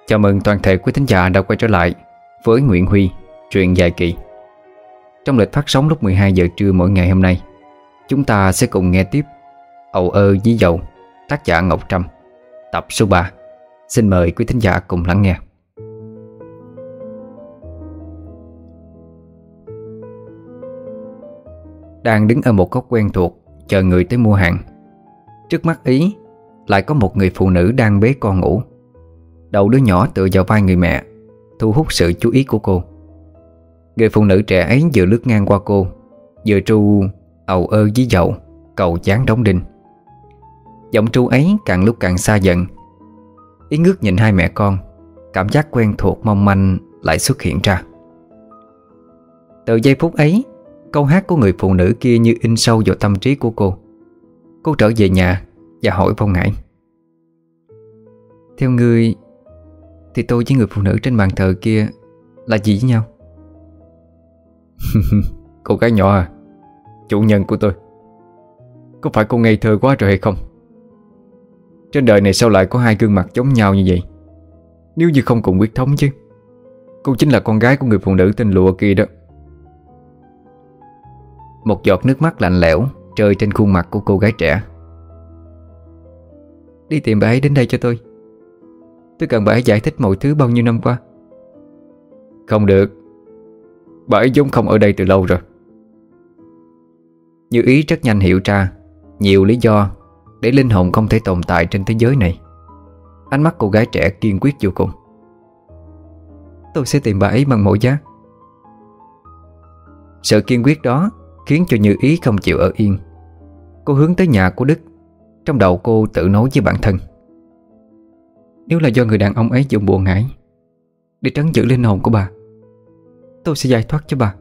Chào mừng toàn thể quý thính giả đã quay trở lại với Nguyễn Huy, truyện dài kỳ. Trong lịch phát sóng lúc 12 giờ trưa mỗi ngày hôm nay, chúng ta sẽ cùng nghe tiếp Ầu ơ dí dầu, tác giả Ngọc Trâm, tập số 3. Xin mời quý thính giả cùng lắng nghe. Đang đứng ở một góc quen thuộc chờ người tới mua hàng. Trước mắt Ý lại có một người phụ nữ đang bế con ngủ. Đầu đứa nhỏ tựa vào vai người mẹ, thu hút sự chú ý của cô. Người phụ nữ trẻ ấy vừa lướt ngang qua cô, vừa tru ầu ơ dí dầu, cầu chán đóng đinh. Giọng tru ấy càng lúc càng xa dần. Ý ngước nhìn hai mẹ con, cảm giác quen thuộc mong manh lại xuất hiện ra. Từ giây phút ấy, câu hát của người phụ nữ kia như in sâu vào tâm trí của cô. Cô trở về nhà và hỏi Phong Ngải: "Theo ngươi thì tôi với người phụ nữ trên bàn thờ kia là gì với nhau?" Cô gái nhỏ à, chủ nhân của tôi, có phải cô ngây thơ quá rồi hay không? Trên đời này sao lại có hai gương mặt giống nhau như vậy? Nếu như không cùng huyết thống chứ. Cô chính là con gái của người phụ nữ tên Lụa kia đó. Một giọt nước mắt lạnh lẽo rơi trên khuôn mặt của cô gái trẻ. "Đi tìm bà ấy đến đây cho tôi. Tôi cần bà ấy giải thích mọi thứ bao nhiêu năm qua." "Không được, bà ấy vốn không ở đây từ lâu rồi." Như Ý rất nhanh hiểu ra nhiều lý do để linh hồn không thể tồn tại trên thế giới này. Ánh mắt cô gái trẻ kiên quyết vô cùng. "Tôi sẽ tìm bà ấy bằng mọi giá." Sự kiên quyết đó khiến cho Như Ý không chịu ở yên. Cô hướng tới nhà của Đức. Trong đầu cô tự nói với bản thân: "Nếu là do người đàn ông ấy dùng bùa ngải để trấn giữ linh hồn của bà, tôi sẽ giải thoát cho bà."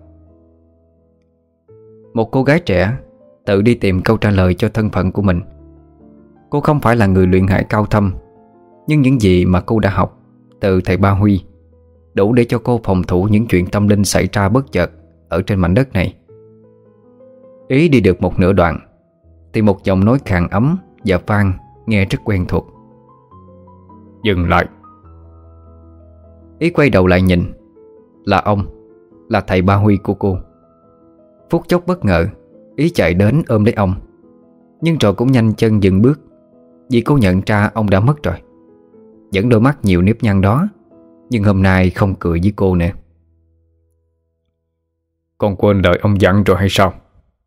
Một cô gái trẻ tự đi tìm câu trả lời cho thân phận của mình. Cô không phải là người luyện hải cao thâm, nhưng những gì mà cô đã học từ thầy Ba Huy đủ để cho cô phòng thủ những chuyện tâm linh xảy ra bất chợt ở trên mảnh đất này. Ý đi được một nửa đoạn thì một giọng nói khàn ấm và vang nghe rất quen thuộc: "Dừng lại." Ý quay đầu lại nhìn. Là ông, là thầy Ba Huy của cô. Phút chốc bất ngờ, Ý chạy đến ôm lấy ông, nhưng rồi cũng nhanh chân dừng bước, vì cô nhận ra ông đã mất rồi. Vẫn đôi mắt nhiều nếp nhăn đó, nhưng hôm nay không cười với cô nữa. "Con quên lời ông dặn rồi hay sao?"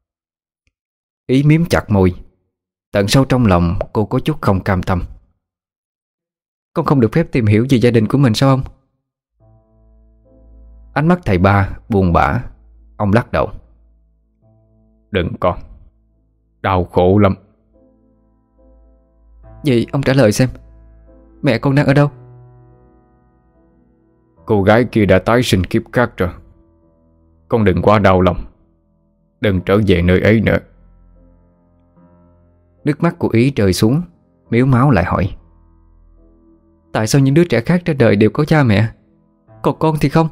Ý miếm chặt môi. Tận sâu trong lòng cô có chút không cam tâm. "Con không được phép tìm hiểu về gia đình của mình sao ông?" Ánh mắt thầy Ba buồn bã. Ông lắc đầu: "Đừng con, đau khổ lắm." "Vậy ông trả lời xem, mẹ con đang ở đâu?" "Cô gái kia đã tái sinh kiếp khác rồi. Con đừng quá đau lòng. Đừng trở về nơi ấy nữa." Nước mắt của Ý rơi xuống, mếu máu lại hỏi: "Tại sao những đứa trẻ khác ra đời đều có cha mẹ, còn con thì không?"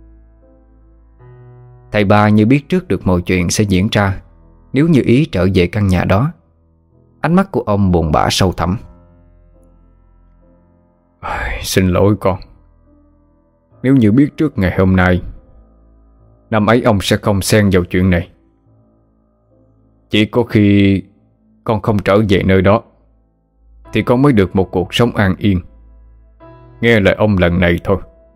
Thầy Ba như biết trước được mọi chuyện sẽ diễn ra nếu như Ý trở về căn nhà đó. Ánh mắt của ông buồn bã sâu thẳm. "Xin lỗi con. Nếu như biết trước ngày hôm nay, năm ấy ông sẽ không xen vào chuyện này. Chỉ có khi con không trở về nơi đó thì con mới được một cuộc sống an yên. Nghe lời ông lần này thôi."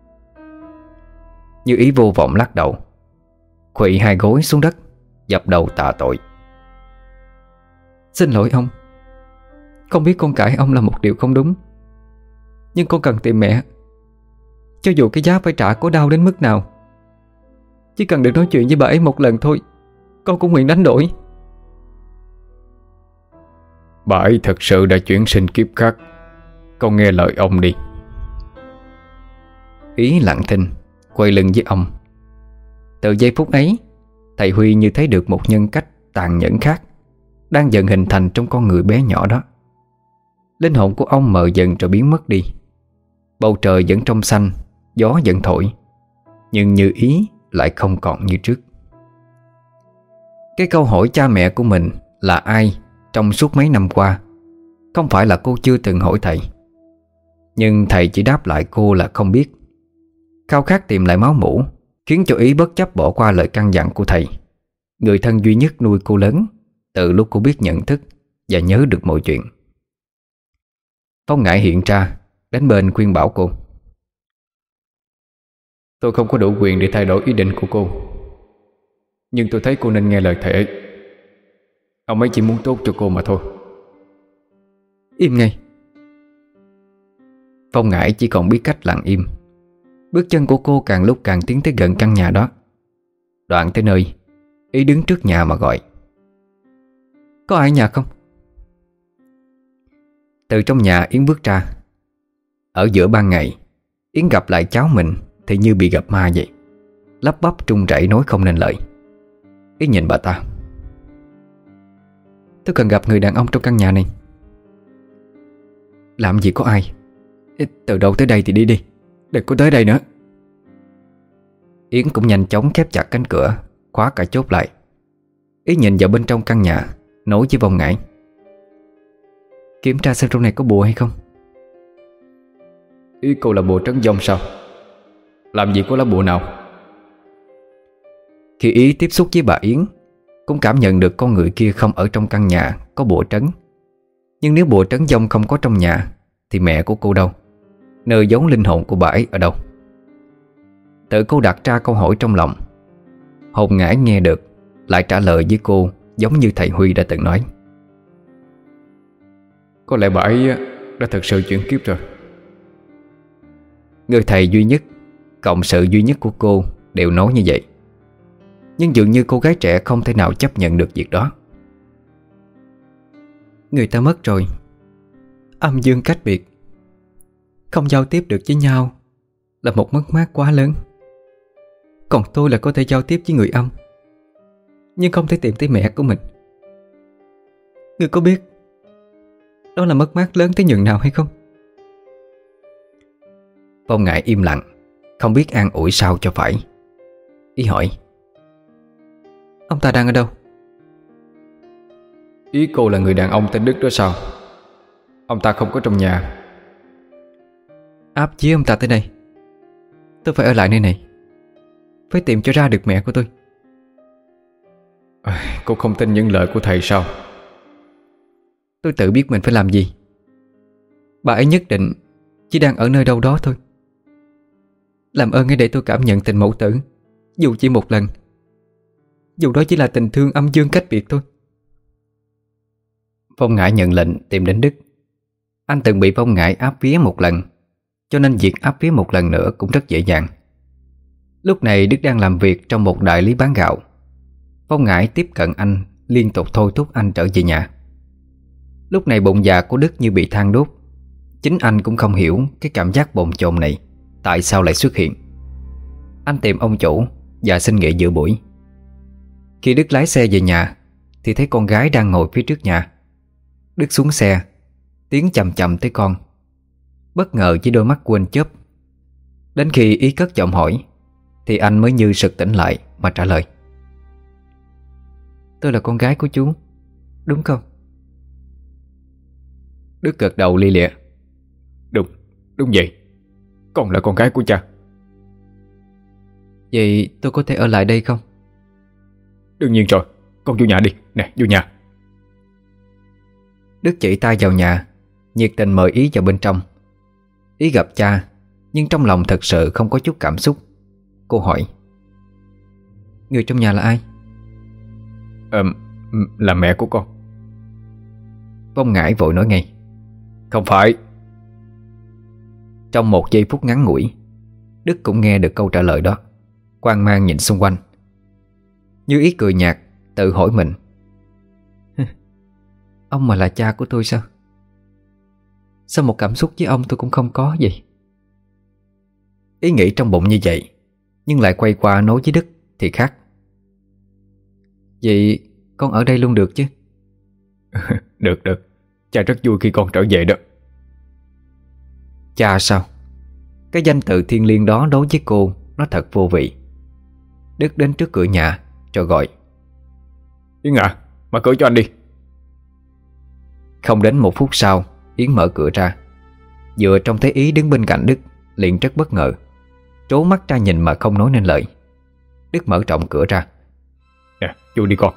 Như Ý vô vọng lắc đầu, khuỵu hai gối xuống đất, dập đầu tạ tội: "Xin lỗi ông. Con biết con cãi ông là một điều không đúng, nhưng con cần tìm mẹ. Cho dù cái giá phải trả có đau đến mức nào, chỉ cần được nói chuyện với bà ấy một lần thôi, con cũng nguyện đánh đổi." "Bà ấy thật sự đã chuyển sinh kiếp khác. Con nghe lời ông đi." Ý lặng thinh quay lưng với ông. Từ giây phút ấy, thầy Huy như thấy được một nhân cách tàn nhẫn khác đang dần hình thành trong con người bé nhỏ đó. Linh hồn của ông mờ dần rồi biến mất đi. Bầu trời vẫn trong xanh, gió vẫn thổi, nhưng Như Ý lại không còn như trước. Cái câu hỏi cha mẹ của mình là ai trong suốt mấy năm qua không phải là cô chưa từng hỏi thầy. Nhưng thầy chỉ đáp lại cô là không biết. Khao khát tìm lại máu mủ khiến cho Ý bất chấp bỏ qua lời căn dặn của thầy, người thân duy nhất nuôi cô lớn từ lúc cô biết nhận thức và nhớ được mọi chuyện. Phong Ngải hiện ra đến bên khuyên bảo cô. Tôi không có đủ quyền để thay đổi ý định của cô, nhưng tôi thấy cô nên nghe lời thầy ấy. Ông ấy chỉ muốn tốt cho cô mà thôi. Im ngay. Phong Ngải chỉ còn biết cách lặng im. Bước chân của cô càng lúc càng tiến tới gần căn nhà đó. Đoạn tới nơi, Ý đứng trước nhà mà gọi. Có ai ở nhà không? Từ trong nhà Yến bước ra. Ở giữa ban ngày, Yến gặp lại cháu mình thì như bị gặp ma vậy. Lắp bắp trung rẩy nói không nên lời. Ý nhìn bà ta. Tôi cần gặp người đàn ông trong căn nhà này. Làm gì có ai. Từ đâu tới đây thì đi đi, đừng có tới đây nữa. Yến cũng nhanh chóng khép chặt cánh cửa, khóa cả chốt lại. Ý nhìn vào bên trong căn nhà, nói với Phong Ngải. Kiểm tra xem trong này có bùa hay không. Ý cô là bùa trấn vong sao? Làm gì có lá bùa nào? Khi Ý tiếp xúc với bà Yến, cũng cảm nhận được con người kia không ở trong căn nhà có bùa trấn. Nhưng nếu bùa trấn vong không có trong nhà thì mẹ của cô đâu? Nơi giấu linh hồn của bà ấy ở đâu? Tự cô đặt ra câu hỏi trong lòng. Hồn Ngải nghe được lại trả lời với cô giống như thầy Huy đã từng nói. Có lẽ bà ấy đã thật sự chuyển kiếp rồi. Người thầy duy nhất, cộng sự duy nhất của cô đều nói như vậy. Nhưng dường như cô gái trẻ không thể nào chấp nhận được việc đó. Người ta mất rồi, âm dương cách biệt, không giao tiếp được với nhau là một mất mát quá lớn. Còn tôi là có thể giao tiếp với người âm, nhưng không thể tìm thấy mẹ của mình. Ngươi có biết đó là mất mát lớn tới nhường nào hay không? Phong Ngải im lặng, không biết an ủi sao cho phải. Ý hỏi. Ông ta đang ở đâu? Ý cô là người đàn ông tên Đức đó sao? Ông ta không có trong nhà. Áp chế ông ta tới đây. Tôi phải ở lại nơi này, phải tìm cho ra được mẹ của tôi. Cô không tin những lời của thầy sao? Tôi tự biết mình phải làm gì. Bà ấy nhất định chỉ đang ở nơi đâu đó thôi. Làm ơn hãy để tôi cảm nhận tình mẫu tử, dù chỉ một lần. Dù đó chỉ là tình thương âm dương cách biệt thôi. Phong Ngải nhận lệnh tìm đến Đức. Anh từng bị Phong Ngải áp vía một lần, cho nên việc áp vía một lần nữa cũng rất dễ dàng. Lúc này Đức đang làm việc trong một đại lý bán gạo. Phong Ngải tiếp cận anh, liên tục thôi thúc anh trở về nhà. Lúc này bụng dạ của Đức như bị than đốt. Chính anh cũng không hiểu cái cảm giác bồn chồn này tại sao lại xuất hiện. Anh tìm ông chủ và xin nghỉ giữa buổi. Khi Đức lái xe về nhà thì thấy con gái đang ngồi phía trước nhà. Đức xuống xe, tiến chậm chậm tới con. Bất ngờ với đôi mắt quên chớp. Đến khi Ý cất giọng hỏi thì anh mới như sực tỉnh lại mà trả lời. Tôi là con gái của chú, đúng không? Đức gật đầu lia lịa. Đúng vậy. Con là con gái của cha. Vậy tôi có thể ở lại đây không? Đương nhiên rồi. Con vô nhà đi. Nè, vô nhà. Đức chỉ tay vào nhà, nhiệt tình mời Ý vào bên trong. Ý gặp cha, nhưng trong lòng thật sự không có chút cảm xúc. Cô hỏi. Người trong nhà là ai? Là mẹ của con. Phong Ngải vội nói ngay. Không phải. Trong một giây phút ngắn ngủi, Đức cũng nghe được câu trả lời đó. Hoang mang nhìn xung quanh. Như Ý cười nhạt, tự hỏi mình. Ông mà là cha của tôi sao? Sao một cảm xúc với ông tôi cũng không có vậy? Ý nghĩ trong bụng như vậy, nhưng lại quay qua nói với Đức thì khác. Vậy con ở đây luôn được chứ? Được. Cha rất vui khi con trở về đó. Cha sao? Cái danh từ thiêng liêng đó đối với cô nó thật vô vị. Đức đến trước cửa nhà rồi gọi. Yến à, mở cửa cho anh đi. Không đến một phút sau, Yến mở cửa ra. Vừa trông thấy Ý đứng bên cạnh Đức, liền rất bất ngờ, trố mắt ra nhìn mà không nói nên lời. Đức mở rộng cửa ra. Nè, vô đi con.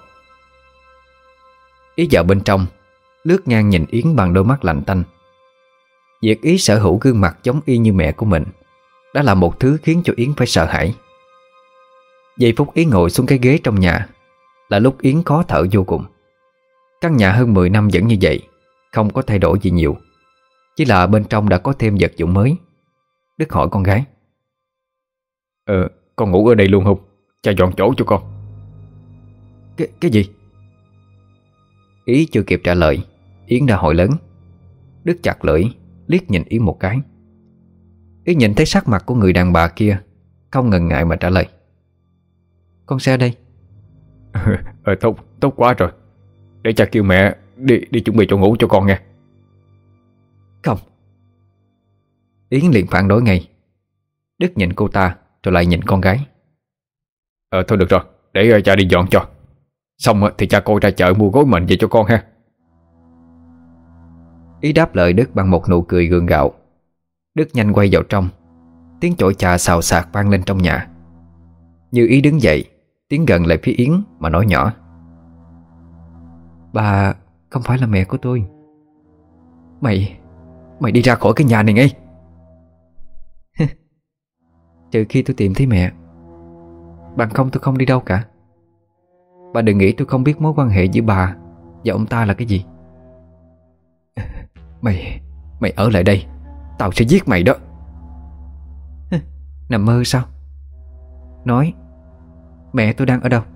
Ý vào bên trong, lướt ngang nhìn Yến bằng đôi mắt lạnh tanh. Việc Ý sở hữu gương mặt giống y như mẹ của mình đã là một thứ khiến cho Yến phải sợ hãi. Giây phút Yến ngồi xuống cái ghế trong nhà là lúc Yến khó thở vô cùng. Căn nhà hơn 10 năm vẫn như vậy, không có thay đổi gì nhiều, chỉ là bên trong đã có thêm vật dụng mới. Đức hỏi con gái: Con ngủ ở đây luôn không? Cha dọn chỗ cho con. Cái gì? Ý chưa kịp trả lời, Yến đã hỏi lớn. Đức chặt lưỡi, liếc nhìn Yến một cái. Yến nhìn thấy sắc mặt của người đàn bà kia, không ngần ngại mà trả lời: Con sẽ ở đây. Tốt quá rồi. Để cha kêu mẹ đi chuẩn bị chỗ ngủ cho con nghe. Không. Yến liền phản đối ngay. Đức nhìn cô ta rồi lại nhìn con gái. Thôi được rồi, để cha đi dọn cho. Xong thì cha coi ra chợ mua gối mền về cho con ha. Ý đáp lời Đức bằng một nụ cười gượng gạo. Đức nhanh quay vào trong. Tiếng chổi trà xào xạc vang lên trong nhà. Như Ý đứng dậy, tiến gần lại phía Yến mà nói nhỏ: Bà không phải là mẹ của tôi. Mày đi ra khỏi cái nhà này ngay. Trừ khi tôi tìm thấy mẹ, bằng không tôi không đi đâu cả. Bà đừng nghĩ tôi không biết mối quan hệ giữa bà và ông ta là cái gì. Mày ở lại đây, tao sẽ giết mày đó. Nằm mơ sao? Nói, mẹ tôi đang ở đâu?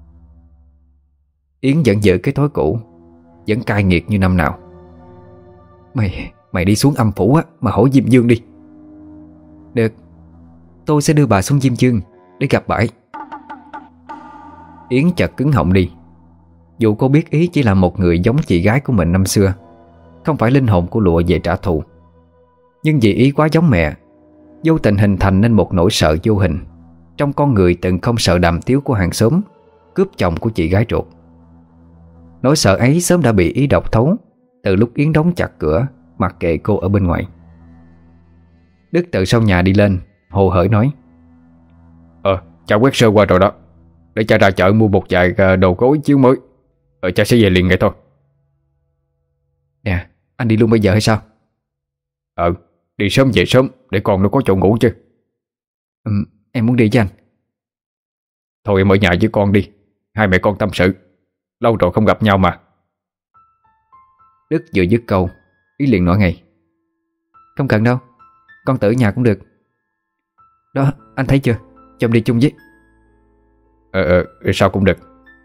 Yến vẫn giữ cái thói cũ, vẫn cay nghiệt như năm nào. Mày đi xuống âm phủ á, mà hỏi Diêm Dương đi. Được, tôi sẽ đưa bà xuống Diêm Dương để gặp bà ấy. Yến chợt cứng họng đi. Dù cô biết Ý chỉ là một người giống chị gái của mình năm xưa, không phải linh hồn của lụa về trả thù, nhưng vì Ý quá giống mẹ, vô tình hình thành nên một nỗi sợ vô hình trong con người từng không sợ đàm tiếu của hàng xóm cướp chồng của chị gái ruột. Nỗi sợ ấy sớm đã bị Ý đọc thấu từ lúc Yến đóng chặt cửa, mặc kệ cô ở bên ngoài. Đức từ sau nhà đi lên, hồ hởi nói: Cha quét sơ qua rồi đó. Để cha ra chợ mua một vài đồ gối chiếu mới. Cha sẽ về liền ngay thôi. Nè, anh đi luôn bây giờ hay sao? Đi sớm về sớm để con nó có chỗ ngủ chứ. Em muốn đi với anh. Thôi em ở nhà với con đi, hai mẹ con tâm sự. Lâu rồi không gặp nhau mà. Đức vừa dứt câu, Ý liền nói ngay: Không cần đâu, con tự ở nhà cũng được. Đó, anh thấy chưa, cho em đi chung với. Sao cũng được.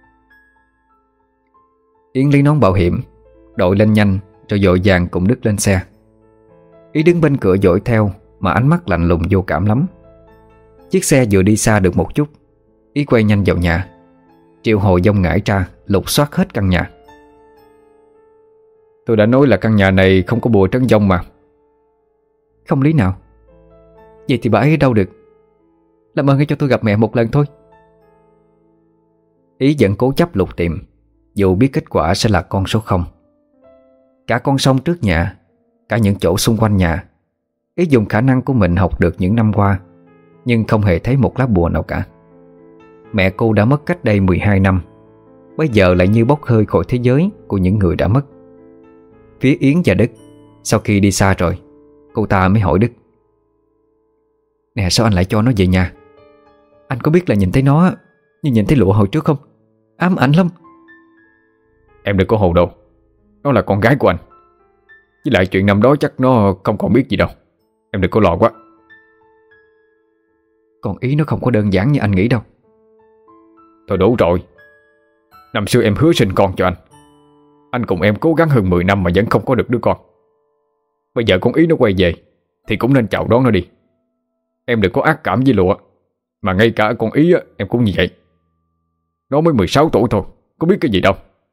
Yến lấy nón bảo hiểm, đội lên nhanh, rồi vội vàng cùng Đức lên xe. Ý đứng bên cửa dội theo, mà ánh mắt lạnh lùng vô cảm lắm. Chiếc xe vừa đi xa được một chút, Ý quay nhanh vào nhà, triệu hồi dông ngải ra, lục soát hết căn nhà. Tôi đã nói là căn nhà này không có bùa trấn dông mà. Không lý nào. Vậy thì bà ấy ở đâu được? Làm ơn hãy cho tôi gặp mẹ một lần thôi. Ý vẫn cố chấp lục tìm, dù biết kết quả sẽ là con số 0. Cả con sông trước nhà, cả những chỗ xung quanh nhà, Ý dùng khả năng của mình học được những năm qua, nhưng không hề thấy một lá bùa nào cả. Mẹ cô đã mất cách đây 12 năm, bây giờ lại như bốc hơi khỏi thế giới của những người đã mất. Phía Yến và Đức, sau khi đi xa rồi, cô ta mới hỏi Đức: Nè, sao anh lại cho nó về nhà? Anh có biết là nhìn thấy nó như nhìn thấy lụa hồi trước không? Ám ảnh lắm. Em đừng có hồ đồ. Nó là con gái của anh. Với lại chuyện năm đó chắc nó không còn biết gì đâu. Em đừng có lo quá. Còn Ý nó không có đơn giản như anh nghĩ đâu. Thôi đủ rồi. Năm xưa em hứa sinh con cho anh cùng em cố gắng hơn 10 năm mà vẫn không có được đứa con. Bây giờ con Ý nó quay về thì cũng nên chào đón nó đi. Em đừng có ác cảm với lụa. Mà ngay cả con Ý em cũng như vậy. Nó mới 16 tuổi thôi, có biết cái gì đâu.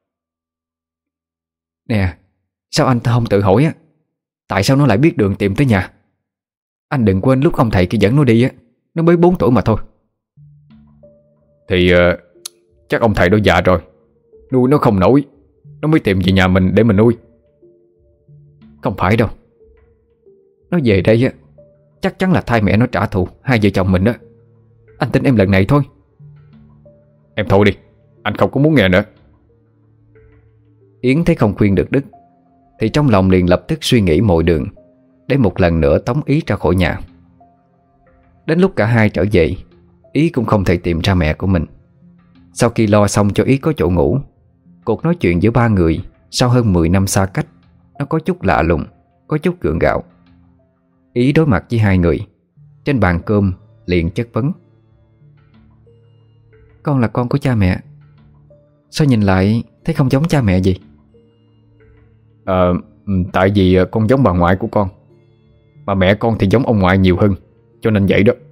Nè, sao anh không tự hỏi á, tại sao nó lại biết đường tìm tới nhà? Anh đừng quên lúc ông thầy kia dẫn nó đi á, nó mới 4 tuổi mà thôi. Thì chắc ông thầy đó già rồi, nuôi nó không nổi, nó mới tìm về nhà mình để mình nuôi. Không phải đâu. Nó về đây á, chắc chắn là thay mẹ nó trả thù hai vợ chồng mình đó. Anh tin em lần này thôi. Em thôi đi, anh không có muốn nghe nữa. Yến thấy không khuyên được Đức thì trong lòng liền lập tức suy nghĩ mọi đường để một lần nữa tống Ý ra khỏi nhà. Đến lúc cả hai trở về, Ý cũng không thể tìm ra mẹ của mình. Sau khi lo xong cho Ý có chỗ ngủ, cuộc nói chuyện giữa ba người sau hơn 10 năm xa cách nó có chút lạ lùng, có chút gượng gạo. Ý đối mặt với hai người trên bàn cơm liền chất vấn: Con là con của cha mẹ, sao nhìn lại thấy không giống cha mẹ gì? Tại vì con giống bà ngoại của con, mà mẹ con thì giống ông ngoại nhiều hơn, cho nên vậy đó.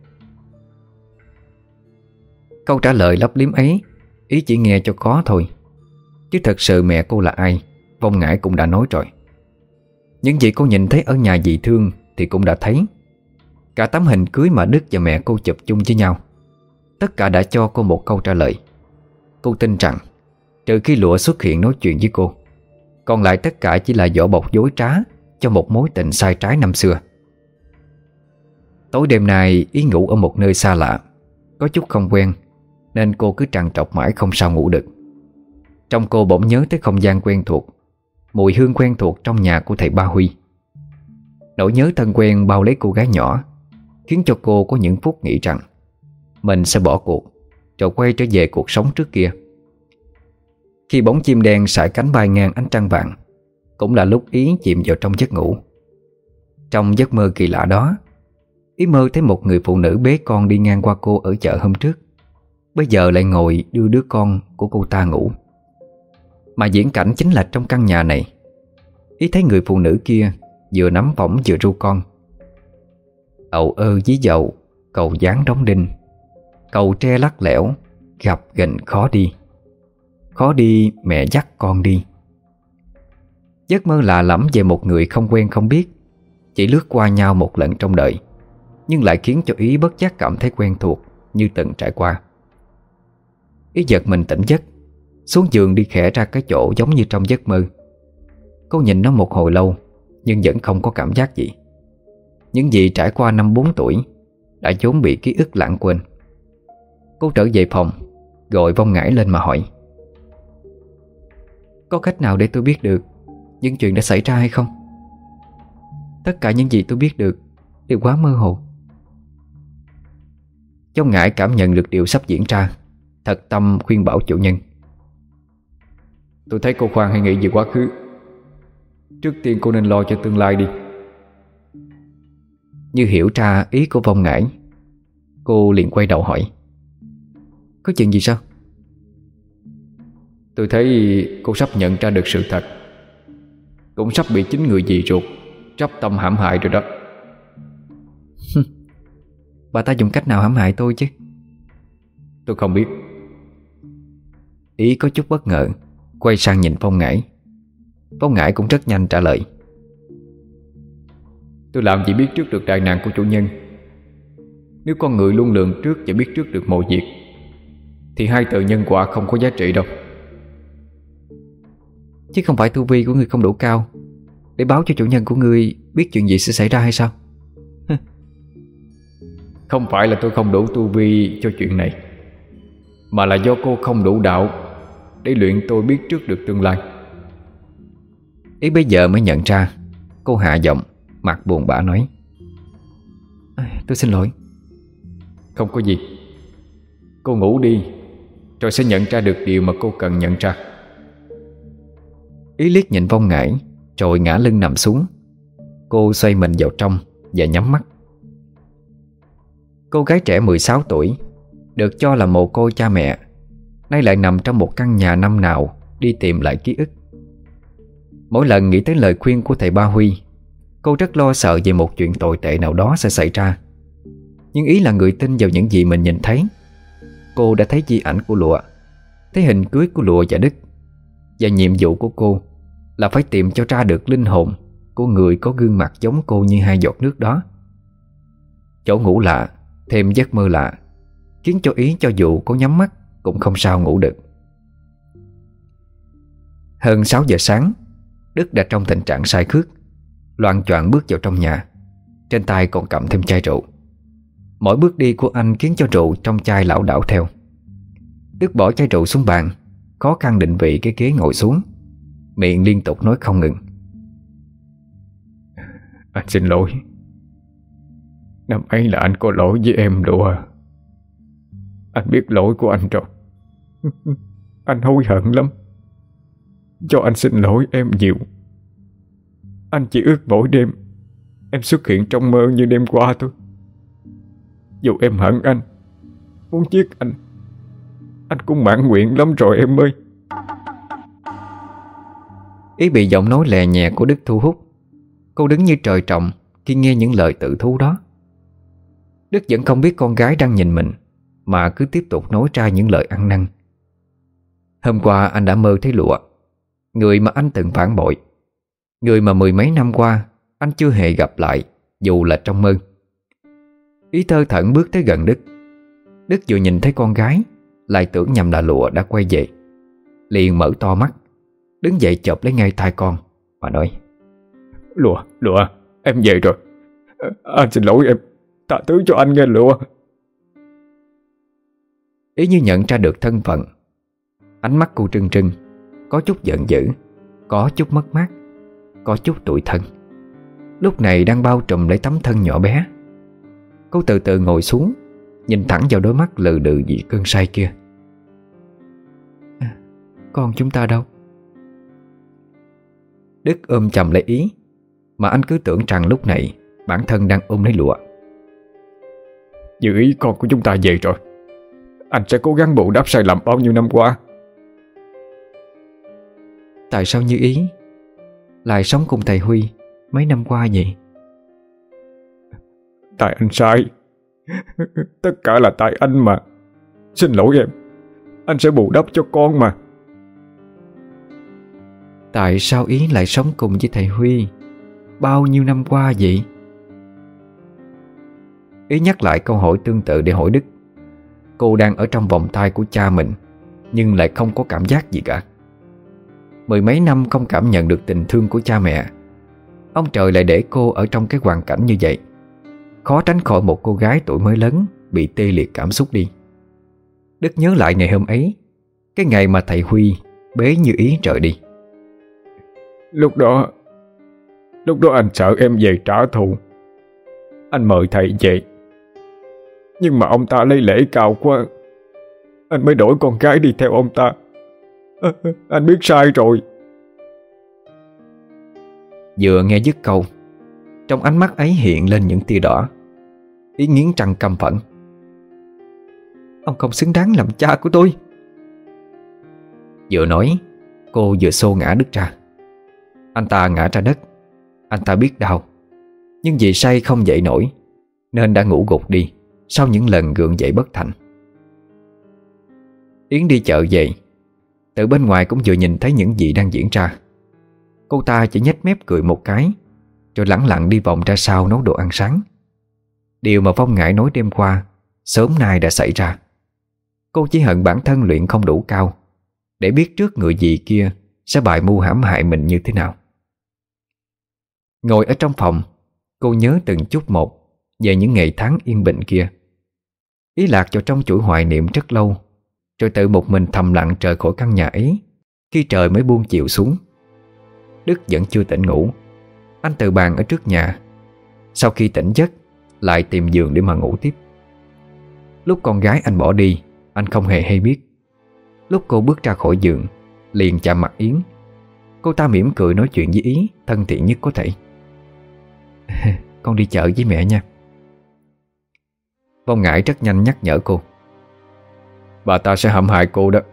Câu trả lời lấp liếm ấy Ý chỉ nghe cho có thôi, chứ thật sự mẹ cô là ai Vong Ngãi cũng đã nói rồi. Những gì cô nhìn thấy ở nhà dì Thương thì cũng đã thấy. Cả tấm hình cưới mà Đức và mẹ cô chụp chung với nhau, tất cả đã cho cô một câu trả lời. Cô tin rằng trừ khi Lụa xuất hiện nói chuyện với cô, còn lại tất cả chỉ là vỏ bọc dối trá cho một mối tình sai trái năm xưa. Tối đêm nay Ý ngủ ở một nơi xa lạ, có chút không quen, nên cô cứ trằn trọc mãi không sao ngủ được. Trong cô bỗng nhớ tới không gian quen thuộc, mùi hương quen thuộc trong nhà của thầy Ba Huy. Nỗi nhớ thân quen bao lấy cô gái nhỏ, khiến cho cô có những phút nghĩ rằng mình sẽ bỏ cuộc rồi quay trở về cuộc sống trước kia. Khi bóng chim đen sải cánh bay ngang ánh trăng vàng, cũng là lúc Ý chìm vào trong giấc ngủ. Trong giấc mơ kỳ lạ đó, Ý mơ thấy một người phụ nữ bế con đi ngang qua cô ở chợ hôm trước, bây giờ lại ngồi đưa đứa con của cô ta ngủ. Mà diễn cảnh chính là trong căn nhà này. Ý thấy người phụ nữ kia vừa nắm võng vừa ru con. Ầu ơ dí dậu, cầu dáng đóng đinh, cầu tre lắc lẻo, gặp ghềnh khó đi. Khó đi mẹ dắt con đi. Giấc mơ lạ lẫm về một người không quen không biết, chỉ lướt qua nhau một lần trong đời, nhưng lại khiến cho Ý bất giác cảm thấy quen thuộc như từng trải qua. Ý giật mình tỉnh giấc, xuống giường đi khẽ ra cái chỗ giống như trong giấc mơ. Cô nhìn nó một hồi lâu nhưng vẫn không có cảm giác gì. Những gì trải qua năm 4 tuổi đã vốn bị ký ức lãng quên. Cô trở về phòng, gọi Vong Ngãi lên mà hỏi: Có cách nào để tôi biết được những chuyện đã xảy ra hay không? Tất cả những gì tôi biết được đều quá mơ hồ. Vong Ngãi cảm nhận được điều sắp diễn ra, thật tâm khuyên bảo chủ nhân: Tôi thấy cô khoan hay nghĩ về quá khứ. Trước tiên cô nên lo cho tương lai đi. Như hiểu ra ý của Vong Ngãi, cô liền quay đầu hỏi: Có chuyện gì sao? Tôi thấy cô sắp nhận ra được sự thật, cũng sắp bị chính người dì ruột trắp tâm hãm hại rồi đó. Bà ta dùng cách nào hãm hại tôi chứ? Tôi không biết. Ý có chút bất ngờ, quay sang nhìn Vong Ngãi. Vong Ngãi cũng rất nhanh trả lời: Tôi làm gì biết trước được đại nạn của chủ nhân. Nếu con người luôn lường trước và biết trước được mọi việc, thì hai từ nhân quả không có giá trị đâu. Chứ không phải tu vi của người không đủ cao để báo cho chủ nhân của người biết chuyện gì sẽ xảy ra hay sao? Không phải là tôi không đủ tu vi cho chuyện này, mà là do cô không đủ đạo để luyện tôi biết trước được tương lai. Ý bây giờ mới nhận ra. Cô hạ giọng, mặt buồn bã nói: Tôi xin lỗi. Không có gì. Cô ngủ đi, rồi sẽ nhận ra được điều mà cô cần nhận ra. Ý liếc nhìn Vong Ngãi rồi ngã lưng nằm xuống. Cô xoay mình vào trong và nhắm mắt. Cô gái trẻ 16 tuổi, được cho là mồ côi cha mẹ, nay lại nằm trong một căn nhà năm nào đi tìm lại ký ức. Mỗi lần nghĩ tới lời khuyên của thầy Ba Huy, cô rất lo sợ về một chuyện tồi tệ nào đó sẽ xảy ra. Nhưng Ý là người tin vào những gì mình nhìn thấy. Cô đã thấy di ảnh của Lụa, thấy hình cưới của Lụa và Đức, và nhiệm vụ của cô là phải tìm cho ra được linh hồn của người có gương mặt giống cô như hai giọt nước đó. Chỗ ngủ lạ thêm giấc mơ lạ khiến cho Ý cho dù có nhắm mắt cũng không sao ngủ được. Hơn 6 giờ sáng, Đức đã trong tình trạng say khướt, loạng choạng bước vào trong nhà. Trên tay còn cầm thêm chai rượu. Mỗi bước đi của anh khiến cho rượu trong chai lảo đảo theo. Đức bỏ chai rượu xuống bàn, khó khăn định vị cái ghế ngồi xuống, miệng liên tục nói không ngừng: Anh xin lỗi. Năm ấy là anh có lỗi với em Lụa. Anh biết lỗi của anh rồi. Anh hối hận lắm. Cho anh xin lỗi em nhiều. Anh chỉ ước mỗi đêm em xuất hiện trong mơ như đêm qua thôi. Dù em hận anh, muốn giết anh cũng mãn nguyện lắm rồi em ơi. Ý bị giọng nói lè nhẹ của Đức thu hút. Cô đứng như trời trồng khi nghe những lời tự thú đó. Đức vẫn không biết con gái đang nhìn mình, mà cứ tiếp tục nói ra những lời ăn năn. Hôm qua anh đã mơ thấy Lụa, người mà anh từng phản bội, người mà mười mấy năm qua anh chưa hề gặp lại, dù là trong mơ. Ý thơ thẩn bước tới gần Đức. Đức vừa nhìn thấy con gái, lại tưởng nhầm là Lụa đã quay về, liền mở to mắt, đứng dậy chộp lấy ngay tay con mà nói: Lụa, em về rồi. Anh xin lỗi em, tha thứ cho anh nghe Lụa. Ý như nhận ra được thân phận. Ánh mắt cô trừng trừng, có chút giận dữ, có chút mất mát, có chút tủi thân. Lúc này đang bao trùm lấy tấm thân nhỏ bé. Cô từ từ ngồi xuống, nhìn thẳng vào đôi mắt lừ đừ vì cơn say kia. Con chúng ta đâu? Đức ôm chầm lấy Ý, mà anh cứ tưởng rằng lúc này bản thân đang ôm lấy Lụa. Như ý con của chúng ta về rồi. Anh sẽ cố gắng bù đắp sai lầm bao nhiêu năm qua. Tại sao Như Ý lại sống cùng thầy Huy mấy năm qua vậy? Tại anh sai. Tất cả là tại anh mà. Xin lỗi em. Anh sẽ bù đắp cho con mà. Tại sao Ý lại sống cùng với thầy Huy bao nhiêu năm qua vậy? Ý nhắc lại câu hỏi tương tự để hỏi Đức. Cô đang ở trong vòng tay của cha mình, nhưng lại không có cảm giác gì cả. Mười mấy năm không cảm nhận được tình thương của cha mẹ, ông trời lại để cô ở trong cái hoàn cảnh như vậy. Khó tránh khỏi một cô gái tuổi mới lớn bị tê liệt cảm xúc đi. Đức nhớ lại ngày hôm ấy, cái ngày mà thầy Huy bế Như Ý rời đi. Lúc đó anh sợ em về trả thù. Anh mời thầy về, nhưng mà ông ta lấy lễ cao quá, anh mới đổi con gái đi theo ông ta. Anh biết sai rồi. Vừa nghe dứt câu, trong ánh mắt ấy hiện lên những tia đỏ. Ý nghiến răng căm phẫn. Ông không xứng đáng làm cha của tôi. Vừa nói, cô vừa xô ngã Đức ra. Anh ta ngã ra đất. Anh ta biết đau, nhưng vì say không dậy nổi nên đã ngủ gục đi sau những lần gượng dậy bất thành. Yến đi chợ về, từ bên ngoài cũng vừa nhìn thấy những gì đang diễn ra. Cô ta chỉ nhếch mép cười một cái, rồi lẳng lặng đi vòng ra sau nấu đồ ăn sáng. Điều mà Phong Ngải nói đêm qua sớm nay đã xảy ra. Cô chỉ hận bản thân luyện không đủ cao để biết trước người dì kia sẽ bày mưu hãm hại mình như thế nào. Ngồi ở trong phòng, cô nhớ từng chút một về những ngày tháng yên bình kia. Ý lạc vào trong chuỗi hoài niệm rất lâu, rồi tự một mình thầm lặng rời khỏi căn nhà ấy khi trời mới buông chiều xuống. Đức vẫn chưa tỉnh ngủ. Anh từ bàn ở trước nhà, sau khi tỉnh giấc lại tìm giường để mà ngủ tiếp. Lúc con gái anh bỏ đi, anh không hề hay biết. Lúc cô bước ra khỏi giường, liền chạm mặt Yến. Cô ta mỉm cười nói chuyện với Ý thân thiện nhất có thể. Con đi chợ với mẹ nha. Phong Ngải rất nhanh nhắc nhở cô. Bà ta sẽ hãm hại cô đó.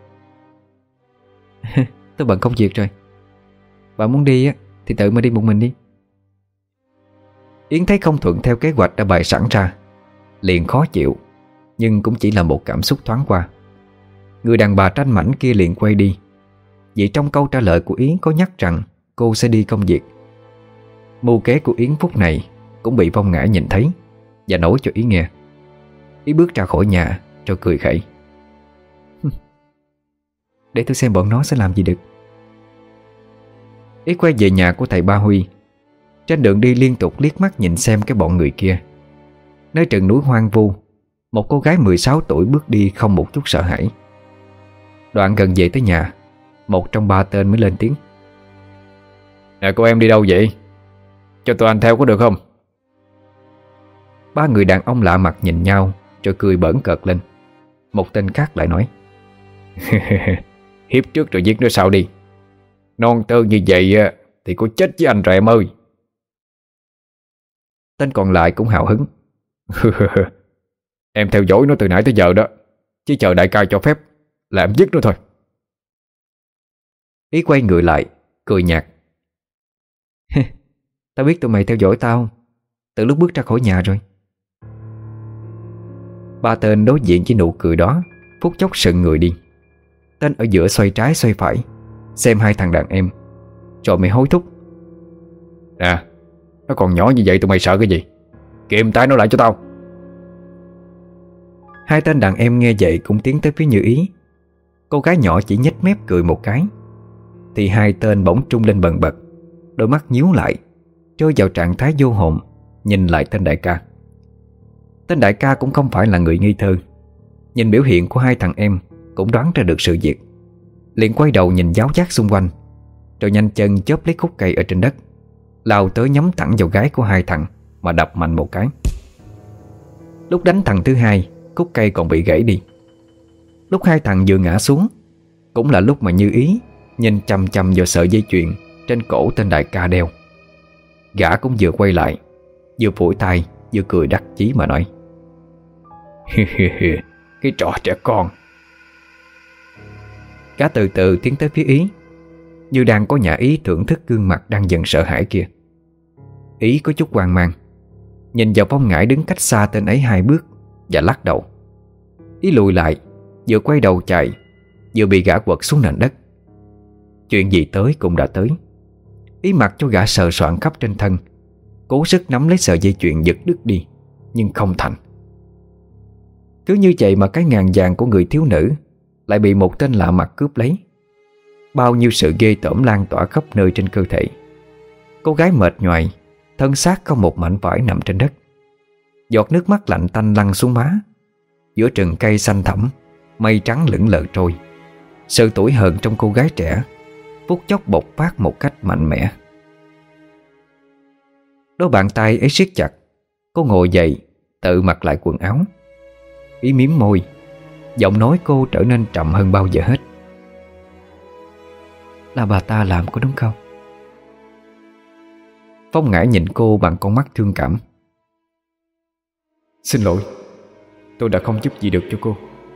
Tôi bận công việc rồi. Bà muốn đi á thì tự mà đi một mình đi. Yến thấy không thuận theo kế hoạch đã bày sẵn ra, liền khó chịu, nhưng cũng chỉ là một cảm xúc thoáng qua. Người đàn bà tranh mảnh kia liền quay đi, vì trong câu trả lời của Yến có nhắc rằng cô sẽ đi công việc. Mưu kế của Yến phút này cũng bị Phong Ngải nhìn thấy và nói cho Yến nghe. Yến bước ra khỏi nhà rồi cười khẩy. Để tôi xem bọn nó sẽ làm gì được. Yến quay về nhà của thầy Ba Huy. Trên đường đi liên tục liếc mắt nhìn xem cái bọn người kia. Nơi rừng núi hoang vu, một cô gái 16 tuổi bước đi không một chút sợ hãi. Đoạn gần về tới nhà, một trong ba tên mới lên tiếng: Nè cô em đi đâu vậy? Cho tụi anh theo có được không? Ba người đàn ông lạ mặt nhìn nhau rồi cười bỡn cợt lên. Một tên khác lại nói: Hiếp trước rồi giết nó sau đi. Non tơ như vậy thì có chết với anh rồi em ơi. Tên còn lại cũng hào hứng: Em theo dõi nó từ nãy tới giờ đó, chỉ chờ đại ca cho phép là em giết nó thôi. Ý quay người lại cười nhạt: Tao biết tụi mày theo dõi tao từ lúc bước ra khỏi nhà rồi. Ba tên đối diện với nụ cười đó phút chốc sững người đi. Tên ở giữa xoay trái xoay phải xem hai thằng đàn em, rồi mày hối thúc: Nè, nó còn nhỏ như vậy tụi mày sợ cái gì? Kiềm tay nó lại cho tao. Hai tên đàn em nghe vậy cũng tiến tới phía Như Ý. Cô gái nhỏ chỉ nhếch mép cười một cái, thì hai tên bỗng trung lên bần bật, đôi mắt nhíu lại, rơi vào trạng thái vô hồn, nhìn lại tên đại ca. Tên đại ca cũng không phải là người ngây thơ, nhìn biểu hiện của hai thằng em cũng đoán ra được sự việc, liền quay đầu nhìn giáo giác xung quanh, rồi nhanh chân chớp lấy khúc cây ở trên đất, lao tới nhắm thẳng vào gái của hai thằng mà đập mạnh một cái. Lúc đánh thằng thứ hai, khúc cây còn bị gãy đi. Lúc hai thằng vừa ngã xuống, cũng là lúc mà Như Ý nhìn chằm chằm vào sợi dây chuyền trên cổ tên đại ca đeo. Gã cũng vừa quay lại, vừa phủi tay vừa cười đắc chí mà nói: Cái trò trẻ con. Gã từ từ tiến tới phía Ý, như đang có nhà Ý thưởng thức gương mặt đang dần sợ hãi kia. Ý có chút hoang mang, nhìn vào Phong Ngải đứng cách xa tên ấy 2 bước và lắc đầu. Ý lùi lại, vừa quay đầu chạy, vừa bị gã quật xuống nền đất. Chuyện gì tới cũng đã tới. Ý mặc cho gã sờ soạng khắp trên thân, cố sức nắm lấy sợi dây chuyền giật đứt đi, nhưng không thành. Cứ như vậy mà cái ngàn vàng của người thiếu nữ lại bị một tên lạ mặt cướp lấy. Bao nhiêu sự ghê tởm lan tỏa khắp nơi trên cơ thể. Cô gái mệt nhoài, thân xác không một mảnh vải nằm trên đất. Giọt nước mắt lạnh tanh lăn xuống má. Giữa rừng cây xanh thẳm, mây trắng lững lờ trôi. Sự tủi hờn trong cô gái trẻ phút chốc bộc phát một cách mạnh mẽ. Đôi bàn tay ấy siết chặt. Cô ngồi dậy, tự mặc lại quần áo. Ý miếm môi, giọng nói cô trở nên trầm hơn bao giờ hết: Là bà ta làm có đúng không? Phong Ngải nhìn cô bằng con mắt thương cảm: Xin lỗi, tôi đã không giúp gì được cho cô.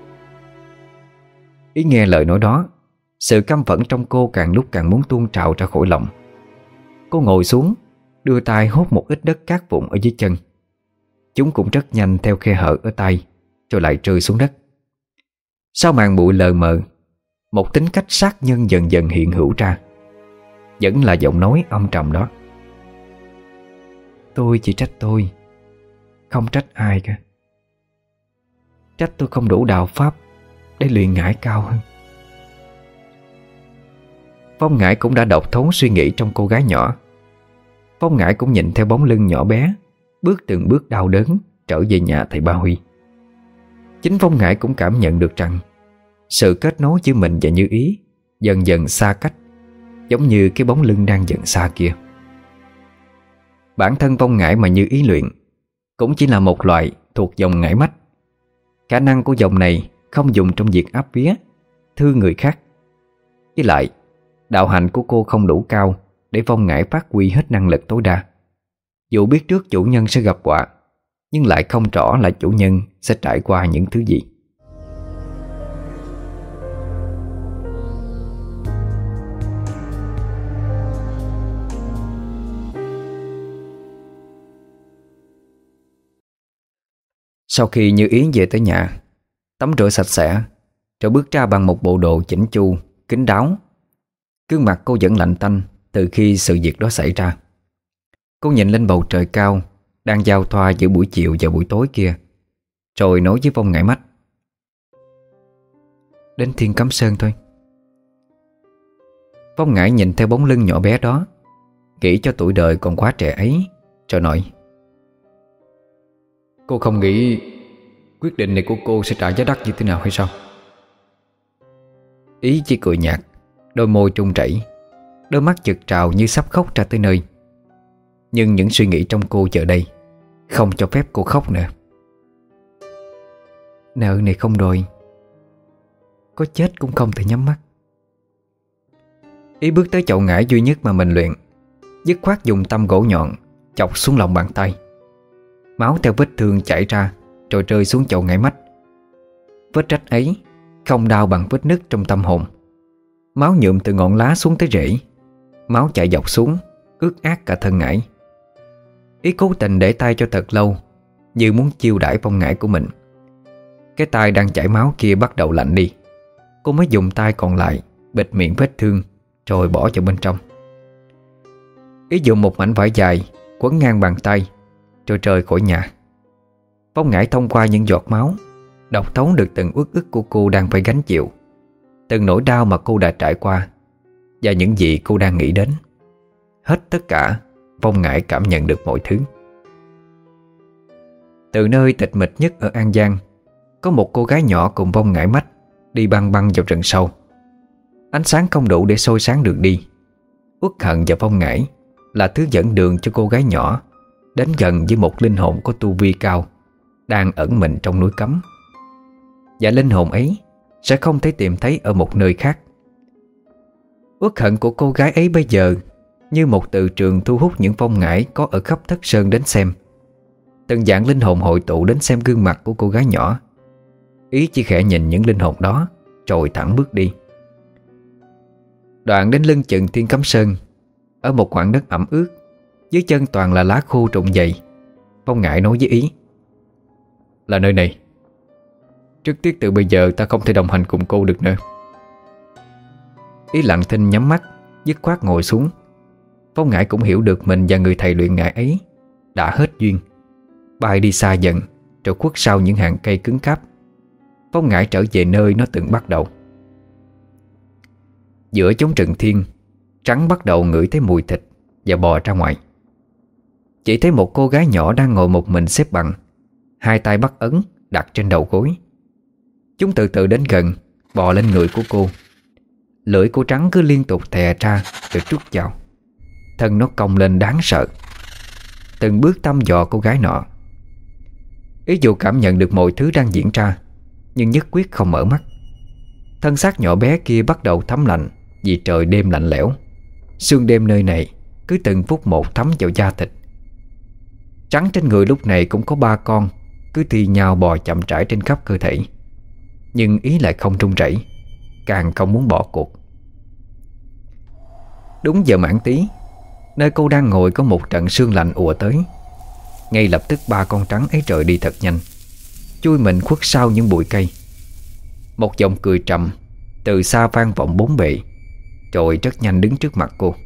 Ý nghe lời nói đó, sự căm phẫn trong cô càng lúc càng muốn tuôn trào ra khỏi lòng. Cô ngồi xuống, đưa tay hốt một ít đất cát vụn ở dưới chân. Chúng cũng rất nhanh theo khe hở ở tay, rồi lại rơi xuống đất. Sau màn bụi lờ mờ, một tính cách sát nhân dần dần hiện hữu ra. Vẫn là giọng nói âm trầm đó: Tôi chỉ trách tôi, không trách ai cả. Trách tôi không đủ đạo pháp để luyện ngải cao hơn. Phong Ngải cũng đã đọc thấu suy nghĩ trong cô gái nhỏ. Phong Ngải cũng nhìn theo bóng lưng nhỏ bé, bước từng bước đau đớn trở về nhà thầy Ba Huy. Chính Phong Ngải cũng cảm nhận được rằng sự kết nối giữa mình và Như Ý dần dần xa cách, giống như cái bóng lưng đang dần xa kia. Bản thân Phong Ngải mà Như Ý luyện cũng chỉ là một loại thuộc dòng ngải mách. Khả năng của dòng này không dùng trong việc áp vía, thương người khác. Với lại, đạo hạnh của cô không đủ cao để Phong Ngải phát huy hết năng lực tối đa. Dù biết trước chủ nhân sẽ gặp họa, nhưng lại không rõ là chủ nhân sẽ trải qua những thứ gì. Sau khi Như Ý về tới nhà, tắm rửa sạch sẽ, rồi bước ra bằng một bộ đồ chỉnh chu, kín đáo. Gương mặt cô vẫn lạnh tanh từ khi sự việc đó xảy ra. Cô nhìn lên bầu trời cao đang giao thoa giữa buổi chiều và buổi tối kia, rồi nói với Phong Ngải Mách: Đến Thiên Cấm Sơn thôi. Phong Ngải nhìn theo bóng lưng nhỏ bé đó, nghĩ cho tuổi đời còn quá trẻ ấy, rồi nói: Cô không nghĩ quyết định này của cô sẽ trả giá đắt như thế nào hay sao? Ý chỉ cười nhạt, đôi môi trung chảy, đôi mắt chực trào như sắp khóc ra tới nơi. Nhưng những suy nghĩ trong cô giờ đây không cho phép cô khóc nữa. Nợ này không đòi, có chết cũng không thể nhắm mắt. Ý bước tới chậu ngải duy nhất mà mình luyện, dứt khoát dùng tăm gỗ nhọn chọc xuống lòng bàn tay. Máu theo vết thương chảy ra rồi rơi xuống chậu ngải mách. Vết rách ấy không đau bằng vết nứt trong tâm hồn. Máu nhuộm từ ngọn lá xuống tới rễ. Máu chảy dọc xuống, ướt át cả thân ngải. Ý cố tình để tay cho thật lâu, như muốn chiêu đãi vong ngải của mình. Cái tay đang chảy máu kia bắt đầu lạnh đi. Cô mới dùng tay còn lại bịt miệng vết thương, rồi bỏ vào bên trong. Ý dùng một mảnh vải dài quấn ngang bàn tay, rồi rời khỏi nhà. Vong ngải thông qua những giọt máu đọc thấu được từng uất ức của cô đang phải gánh chịu, từng nỗi đau mà cô đã trải qua, và những gì cô đang nghĩ đến. Hết tất cả, vong ngải cảm nhận được mọi thứ. Từ nơi tịch mịch nhất ở An Giang, có một cô gái nhỏ cùng vong ngải mách đi băng băng vào rừng sâu. Ánh sáng không đủ để soi sáng đường đi. Uất hận và vong ngải là thứ dẫn đường cho cô gái nhỏ đến gần với một linh hồn có tu vi cao, đang ẩn mình trong núi cấm. Và linh hồn ấy sẽ không thể tìm thấy ở một nơi khác. Uất hận của cô gái ấy bây giờ như một từ trường thu hút những vong ngải có ở khắp Thất Sơn đến xem. Từng dạng linh hồn hội tụ đến xem gương mặt của cô gái nhỏ. Ý chỉ khẽ nhìn những linh hồn đó, rồi thẳng bước đi. Đoạn đến lưng chừng Thiên Cấm Sơn, ở một khoảng đất ẩm ướt, dưới chân toàn là lá khô rụng dày. Vong ngải nói với Ý: Là nơi này. Trước tiếc từ bây giờ ta không thể đồng hành cùng cô được nữa. Ý lặng thinh nhắm mắt, dứt khoát ngồi xuống. Vong ngải cũng hiểu được mình và người thầy luyện ngải ấy đã hết duyên, bay đi xa dần, rồi khuất sau những hàng cây cứng cáp. Vong ngải trở về nơi nó từng bắt đầu. Giữa chốn rừng thiên, Trắng bắt đầu ngửi thấy mùi thịt và bò ra ngoài. Chỉ thấy một cô gái nhỏ đang ngồi một mình xếp bằng, hai tay bắt ấn đặt trên đầu gối. Chúng từ từ đến gần, bò lên người của cô. Lưỡi của Trắng cứ liên tục thè ra rồi trút vào. Thân nó cong lên đáng sợ, từng bước thăm dò cô gái nọ. Ý dù cảm nhận được mọi thứ đang diễn ra, nhưng nhất quyết không mở mắt. Thân xác nhỏ bé kia bắt đầu thấm lạnh vì trời đêm lạnh lẽo. Sương đêm nơi này cứ từng phút một thấm vào da thịt. Trắng trên người lúc này cũng có 3 con, cứ thi nhau bò chậm rãi trên khắp cơ thể. Nhưng Ý lại không run rẩy, càng không muốn bỏ cuộc. Đúng giờ mãn tí, nơi cô đang ngồi có một trận sương lạnh ùa tới. Ngay lập tức 3 con trắng ấy rời đi thật nhanh, chui mình khuất sau những bụi cây. Một giọng cười trầm từ xa vang vọng bốn bề, rồi rất nhanh đứng trước mặt cô.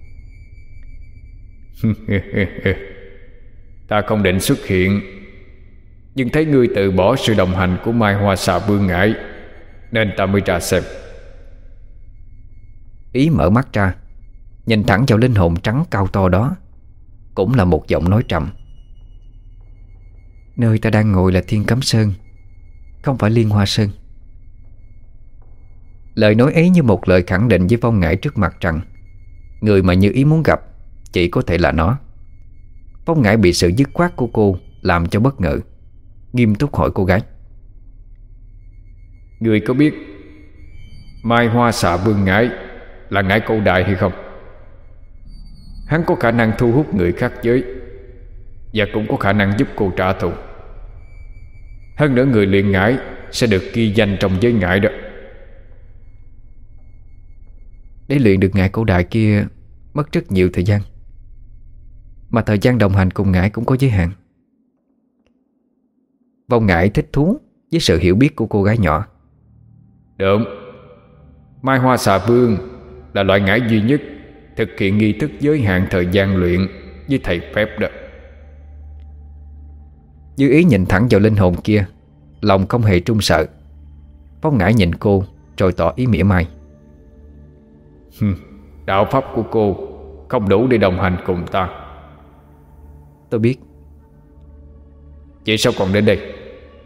Ta không định xuất hiện, nhưng thấy ngươi từ bỏ sự đồng hành của Mai Hoa Xà Vương Ngải, nên ta mới ra xem. Ý mở mắt ra, nhìn thẳng vào linh hồn trắng cao to đó. Cũng là một giọng nói trầm: Nơi ta đang ngồi là Thiên Cấm Sơn, không phải Liên Hoa Sơn. Lời nói ấy như một lời khẳng định với Vong Ngải trước mặt rằng người mà như ý muốn gặp chỉ có thể là nó. Vong Ngải bị sự dứt khoát của cô làm cho bất ngờ, nghiêm túc hỏi cô gái: Ngươi có biết Mai Hoa Xà Vương Ngải là ngải cổ đại hay không? Hắn có khả năng thu hút người khác giới, và cũng có khả năng giúp cô trả thù. Hơn nữa người luyện ngải sẽ được ghi danh trong giới ngải đó. Để luyện được ngải cổ đại kia mất rất nhiều thời gian, mà thời gian đồng hành cùng ngải cũng có giới hạn. Vong Ngải thích thú với sự hiểu biết của cô gái nhỏ. Đúng, Mai Hoa Xà Vương là loại ngải duy nhất thực hiện nghi thức giới hạn thời gian luyện với thầy phép đó. Như ý nhìn thẳng vào linh hồn kia, lòng không hề trung sợ. Vong Ngải nhìn cô rồi tỏ ý mỉa mai: Đạo pháp của cô không đủ để đồng hành cùng ta. Tôi biết. Vậy sao còn đến đây?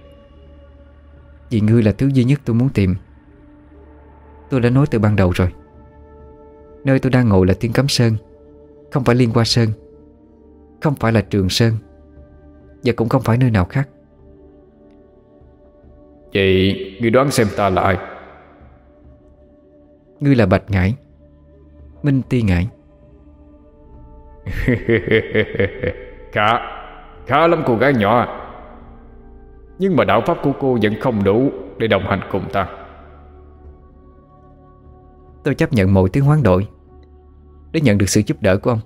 Vì ngươi là thứ duy nhất tôi muốn tìm. Tôi đã nói từ ban đầu rồi. Nơi tôi đang ngồi là Thiên Cấm Sơn, không phải Liên Hoa Sơn, không phải là Trường Sơn, và cũng không phải nơi nào khác. Vậy ngươi đoán xem ta là ai? Ngươi là Bạch Ngải, Minh Ti Ngải. Khá, khá lắm cô gái nhỏ à. Nhưng mà đạo pháp của cô vẫn không đủ để đồng hành cùng ta. Tôi chấp nhận mọi tiếng hoán đổi để nhận được sự giúp đỡ của ông.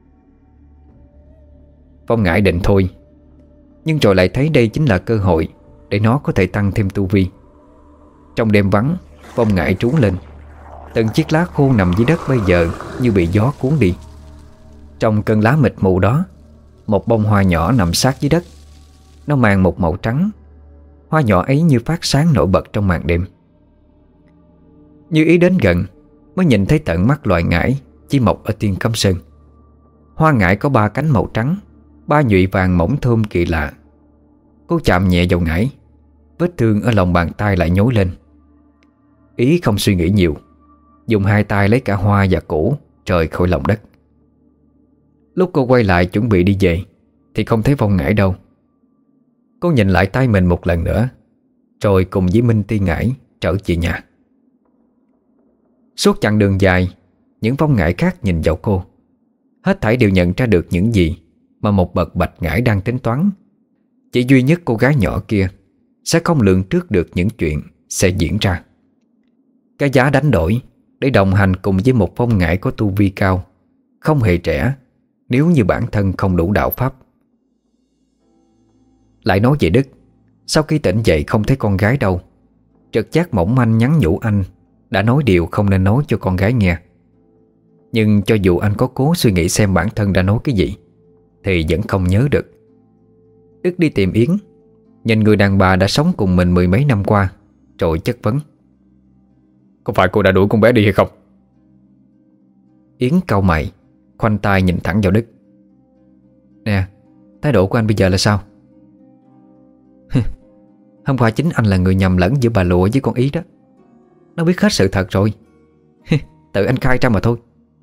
Phong Ngải định thôi, nhưng rồi lại thấy đây chính là cơ hội để nó có thể tăng thêm tu vi. Trong đêm vắng, Phong Ngải trú lên. Từng chiếc lá khô nằm dưới đất bây giờ như bị gió cuốn đi. Trong cơn lá mịt mù đó, một bông hoa nhỏ nằm sát dưới đất. Nó mang một màu trắng. Hoa nhỏ ấy như phát sáng nổi bật trong màn đêm. Như ý đến gần mới nhìn thấy tận mắt loài ngải chỉ mọc ở Thiên Cấm Sơn. Hoa ngải có 3 cánh màu trắng, 3 nhụy vàng mỏng thơm kỳ lạ. Cô chạm nhẹ vào ngải, vết thương ở lòng bàn tay lại nhối lên. Ý không suy nghĩ nhiều, dùng 2 tay lấy cả hoa và củ rời khỏi lòng đất. Lúc cô quay lại chuẩn bị đi về thì không thấy Phong Ngải đâu. Cô nhìn lại tay mình một lần nữa, rồi cùng với Minh Ti Ngải trở về nhà. Suốt chặng đường dài, những Phong Ngải khác nhìn vào cô. Hết thảy đều nhận ra được những gì mà một bậc Bạch Ngải đang tính toán. Chỉ duy nhất cô gái nhỏ kia sẽ không lường trước được những chuyện sẽ diễn ra. Cái giá đánh đổi để đồng hành cùng với một Phong Ngải có tu vi cao không hề rẻ nếu như bản thân không đủ đạo pháp. Lại nói về Đức, sau khi tỉnh dậy không thấy con gái đâu. Trực giác mỏng manh nhắn nhủ anh đã nói điều không nên nói cho con gái nghe. Nhưng cho dù anh có cố suy nghĩ xem bản thân đã nói cái gì thì vẫn không nhớ được. Đức đi tìm Yến, nhìn người đàn bà đã sống cùng mình 10 mấy năm qua, rồi chất vấn: Có phải cô đã đuổi con bé đi hay không? Yến cau mày, khoanh tay nhìn thẳng vào Đức. Nè, thái độ của anh bây giờ là sao? Hôm qua chính anh là người nhầm lẫn giữa bà Lụa với con Ý đó. Nó biết hết sự thật rồi. Tự anh khai ra mà thôi.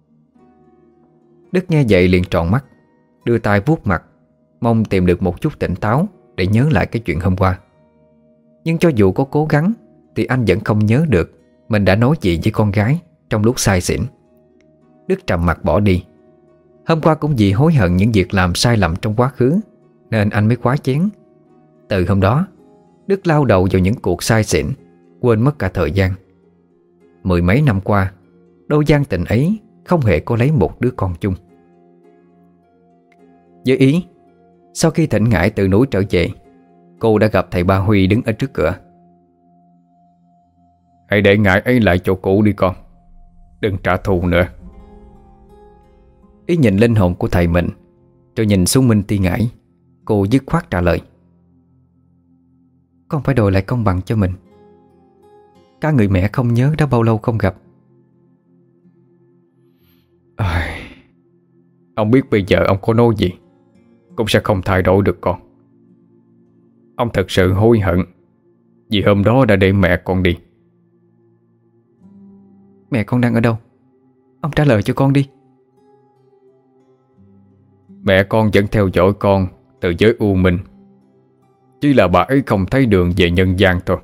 Đức nghe vậy liền tròn mắt, đưa tay vuốt mặt, mong tìm được một chút tỉnh táo để nhớ lại cái chuyện hôm qua. Nhưng cho dù có cố gắng thì anh vẫn không nhớ được mình đã nói gì với con gái trong lúc say xỉn. Đức trầm mặt bỏ đi. Hôm qua cũng vì hối hận những việc làm sai lầm trong quá khứ nên anh mới quá chén. Từ hôm đó, Đức lao đầu vào những cuộc say xỉn, quên mất cả thời gian. 10 mấy năm qua, đôi gian tình ấy không hề có lấy một đứa con chung. Với Ý, sau khi thỉnh Ngải từ núi trở về, cô đã gặp thầy Ba Huy đứng ở trước cửa. Hãy để Ngải ấy lại chỗ cũ đi con, đừng trả thù nữa. Ý nhìn linh hồn của thầy mình, rồi nhìn xuống Minh Ti Ngải. Cô dứt khoát trả lời: Con phải đòi lại công bằng cho mình. Cả người mẹ không nhớ đã bao lâu không gặp. Ông biết bây giờ ông có nói gì cũng sẽ không thay đổi được con. Ông thật sự hối hận vì hôm đó đã để mẹ con đi. Mẹ con đang ở đâu? Ông trả lời cho con đi. Mẹ con vẫn theo dõi con từ giới u minh. Chỉ là bà ấy không thấy đường về nhân gian thôi.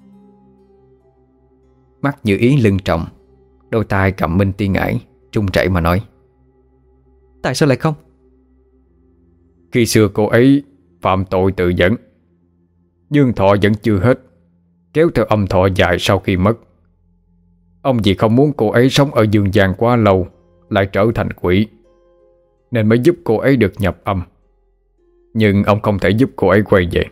Mắt Như Ý lưng trọng, đôi tay cầm Minh Ti Ngải, trung chảy mà nói: Tại sao lại không? Khi xưa cô ấy phạm tội tự dẫn, dương thọ vẫn chưa hết, kéo theo âm thọ dài sau khi mất. Ông vì không muốn cô ấy sống ở dương gian quá lâu lại trở thành quỷ, nên mới giúp cô ấy được nhập âm. Nhưng ông không thể giúp cô ấy quay về.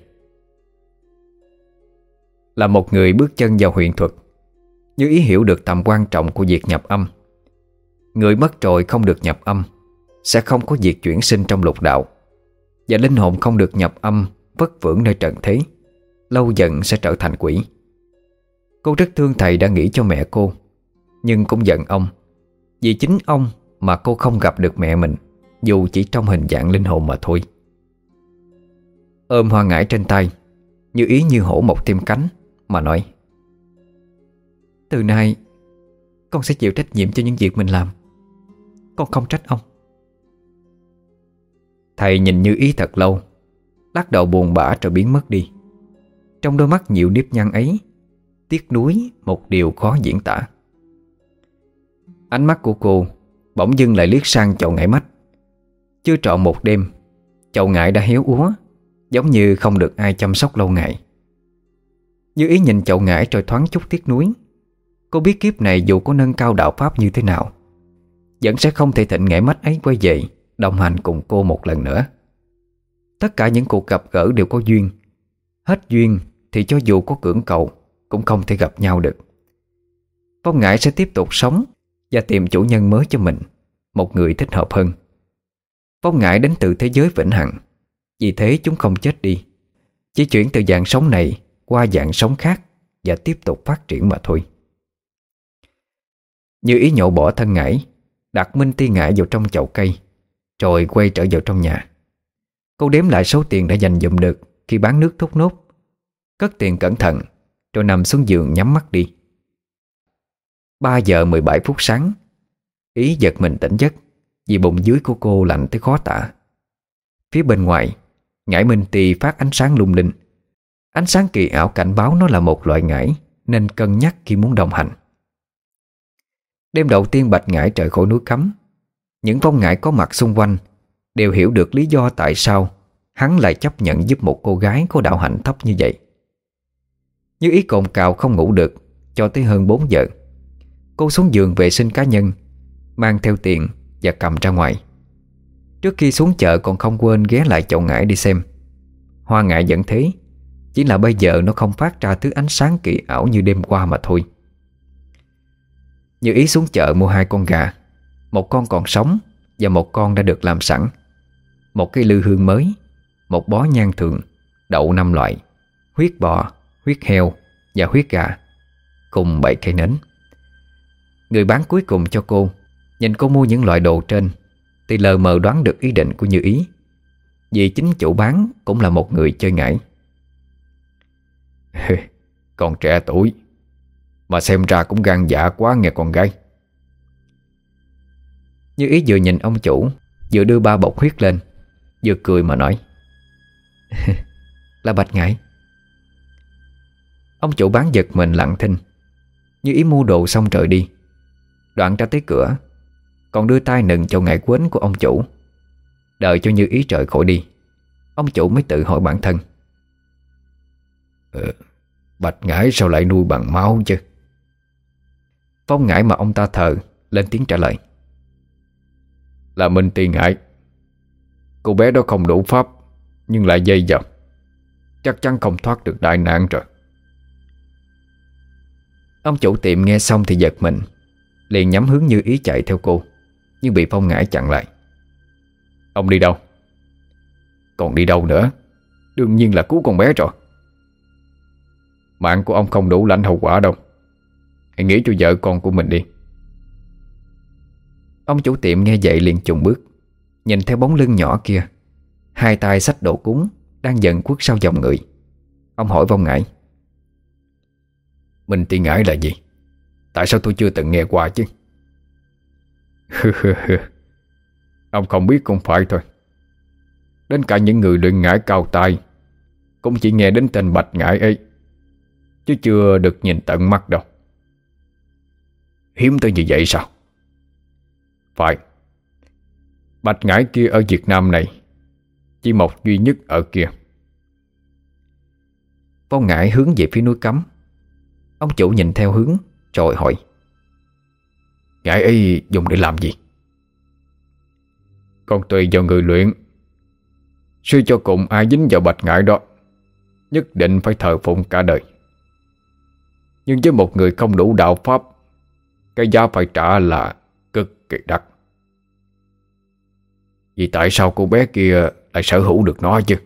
Là một người bước chân vào huyền thuật, Như Ý hiểu được tầm quan trọng của việc nhập âm. Người mất rồi không được nhập âm sẽ không có việc chuyển sinh trong lục đạo, và linh hồn không được nhập âm vất vưởng nơi trần thế, lâu dần sẽ trở thành quỷ. Cô rất thương thầy đã nghĩ cho mẹ cô, nhưng cũng giận ông vì chính ông mà cô không gặp được mẹ mình, dù chỉ trong hình dạng linh hồn mà thôi. Ôm Hoa Ngải trên tay, Như Ý như hổ mọc thêm cánh mà nói: "Từ nay con sẽ chịu trách nhiệm cho những việc mình làm. Con không trách ông." Thầy nhìn Như Ý thật lâu, lắc đầu buồn bã rồi biến mất đi. Trong đôi mắt nhiều nếp nhăn ấy, tiếc nuối một điều khó diễn tả. Ánh mắt của cô bỗng dưng lại liếc sang chậu ngải mách. Chưa trọn một đêm, chậu ngải đã héo úa, giống như không được ai chăm sóc lâu ngày. Như Ý nhìn chậu ngải rồi thoáng chút tiếc nuối. Cô biết kiếp này dù có nâng cao đạo pháp như thế nào, vẫn sẽ không thể thịnh ngải mách ấy quay về đồng hành cùng cô một lần nữa. Tất cả những cuộc gặp gỡ đều có duyên. Hết duyên thì cho dù có cưỡng cầu cũng không thể gặp nhau được. Phong Ngải sẽ tiếp tục sống và tìm chủ nhân mới cho mình, một người thích hợp hơn. Phong Ngải đến từ thế giới vĩnh hằng, vì thế chúng không chết đi, chỉ chuyển từ dạng sống này qua dạng sống khác và tiếp tục phát triển mà thôi. Như Ý nhổ bỏ thân ngải, đặt Minh Ti Ngải vào trong chậu cây, rồi quay trở vào trong nhà. Cô đếm lại số tiền đã dành dụm được khi bán nước thốt nốt, cất tiền cẩn thận, rồi nằm xuống giường nhắm mắt đi. 3 giờ 17 phút sáng, Ý giật mình tỉnh giấc vì bụng dưới của cô lạnh tới khó tả. Phía bên ngoài, ngải Minh Ti phát ánh sáng lung linh. Ánh sáng kỳ ảo cảnh báo nó là một loại ngải nên cân nhắc khi muốn đồng hành. Đêm đầu tiên Bạch Ngải rời khỏi núi Cấm, những phong ngải có mặt xung quanh đều hiểu được lý do tại sao hắn lại chấp nhận giúp một cô gái có đạo hạnh thấp như vậy. Như Ý cồn cào không ngủ được cho tới hơn 4 giờ. Cô xuống giường vệ sinh cá nhân, mang theo tiền và cầm ra ngoài. Trước khi xuống chợ còn không quên ghé lại chậu ngải đi xem. Hoa ngải vẫn thế, chỉ là bây giờ nó không phát ra thứ ánh sáng kỳ ảo như đêm qua mà thôi. Như Ý xuống chợ mua 2 con gà, một con còn sống và một con đã được làm sẵn, một cây lư hương mới, một bó nhang thường, đậu 5 loại, huyết bò, huyết heo và huyết gà, cùng 7 cây nến. Người bán cuối cùng cho cô nhìn cô mua những loại đồ trên thì lờ mờ đoán được ý định của Như Ý, vì chính chủ bán cũng là một người chơi ngải. Còn trẻ tuổi mà xem ra cũng gan dạ quá nghe con gái. Như Ý vừa nhìn ông chủ, vừa đưa 3 bọc huyết lên, vừa cười mà nói: "Là Bạch Ngải." Ông chủ bán giật mình lặng thinh. Như Ý mua đồ xong rời đi. Đoạn ra tới cửa, còn đưa tay nựng chậu ngải quến của ông chủ. Đợi cho Như Ý rời khỏi đi, ông chủ mới tự hỏi bản thân: Bạch Ngải sao lại nuôi bằng máu chứ? Phong Ngải mà ông ta thờ lên tiếng trả lời: "Là Minh Ti Ngải. Cô bé đó không đủ pháp, nhưng lại dây dập, chắc chắn không thoát được đại nạn rồi." Ông chủ tiệm nghe xong thì giật mình, liền nhắm hướng Như Ý chạy theo cô, nhưng bị Phong Ngải chặn lại. "Ông đi đâu?" "Còn đi đâu nữa? Đương nhiên là cứu con bé rồi. Mạng của ông không đủ lãnh hậu quả đâu. Hãy nghĩ cho vợ con của mình đi." Ông chủ tiệm nghe vậy liền chùng bước, nhìn theo bóng lưng nhỏ kia, 2 tay xách đồ cúng đang dần quất sau dòng người. Ông hỏi Phong Ngải: "Minh Ti Ngải là gì? Tại sao tôi chưa từng nghe qua chứ?" "Ông không biết cũng phải thôi. Đến cả những người luyện ngải cao tay cũng chỉ nghe đến tên Bạch Ngải ấy, chứ chưa được nhìn tận mắt đâu." "Hiếm tới như vậy sao?" "Phải. Bạch Ngải kia ở Việt Nam này chỉ một duy nhất ở kia." Phong Ngải hướng về phía núi Cấm. Ông chủ nhìn theo hướng rồi hỏi: "Ngải ấy dùng để làm gì?" "Còn tùy vào người luyện. Suy cho cùng ai dính vào Bạch Ngải đó nhất định phải thờ phụng cả đời. Nhưng với một người không đủ đạo pháp, cái giá phải trả là cực kỳ đắt. Vì tại sao cô bé kia lại sở hữu được nó chứ?"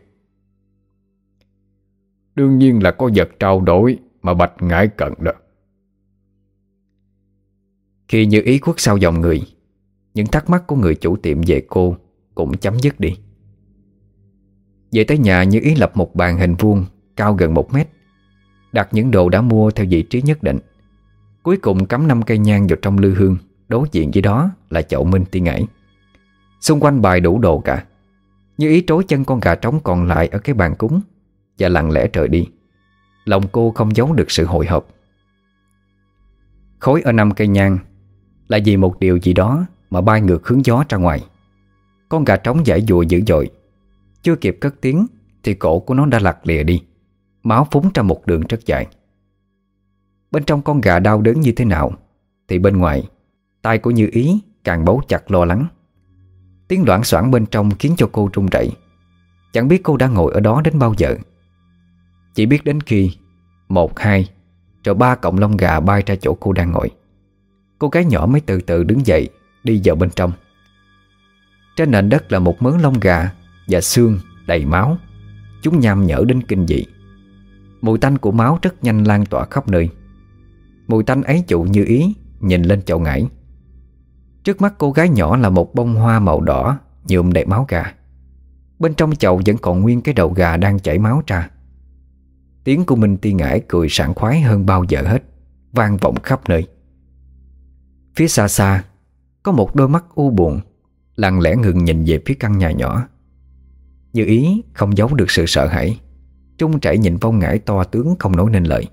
"Đương nhiên là có vật trao đổi mà Bạch Ngải cần đó." Khi Như Ý khuất sau dòng người, những thắc mắc của người chủ tiệm về cô cũng chấm dứt đi. Về tới nhà, Như Ý lập một bàn hình vuông cao gần 1 mét, đặt những đồ đã mua theo vị trí nhất định. Cuối cùng cắm 5 cây nhang vào trong lư hương. Đối diện với đó là chậu minh ti ngải. Xung quanh bày đủ đồ cả. Như Ý trối chân con gà trống còn lại ở cái bàn cúng và lặng lẽ rời đi. Lòng cô không giấu được sự hồi hộp. Khối ở 5 cây nhang là vì một điều gì đó mà bay ngược hướng gió ra ngoài. Con gà trống giãy giụa dữ dội. Chưa kịp cất tiếng thì cổ của nó đã lặt lìa đi, máu phúng ra một đường rất dài. Bên trong con gà đau đớn như thế nào thì bên ngoài, tay của Như Ý càng bấu chặt lo lắng. Tiếng loảng xoảng bên trong khiến cho cô run rẩy. Chẳng biết cô đã ngồi ở đó đến bao giờ. Chỉ biết đến khi 1, 2 rồi 3 cọng lông gà bay ra chỗ cô đang ngồi, cô gái nhỏ mới từ từ đứng dậy đi vào bên trong. Trên nền đất là một mớ lông gà và xương đầy máu. Chúng nham nhở đến kinh dị. Mùi tanh của máu rất nhanh lan tỏa khắp nơi. Mùi tanh ấy dụ Như Ý nhìn lên chậu ngải. Trước mắt cô gái nhỏ là một bông hoa màu đỏ nhuộm đầy máu gà. Bên trong chậu vẫn còn nguyên cái đầu gà đang chảy máu ra. Tiếng của Minh Ti Ngải cười sảng khoái hơn bao giờ hết, vang vọng khắp nơi. Phía xa xa có một đôi mắt u buồn lặng lẽ ngừng nhìn về phía căn nhà nhỏ. Như Ý không giấu được sự sợ hãi, trung chảy nhìn Phong Ngải to tướng không nói nên lời.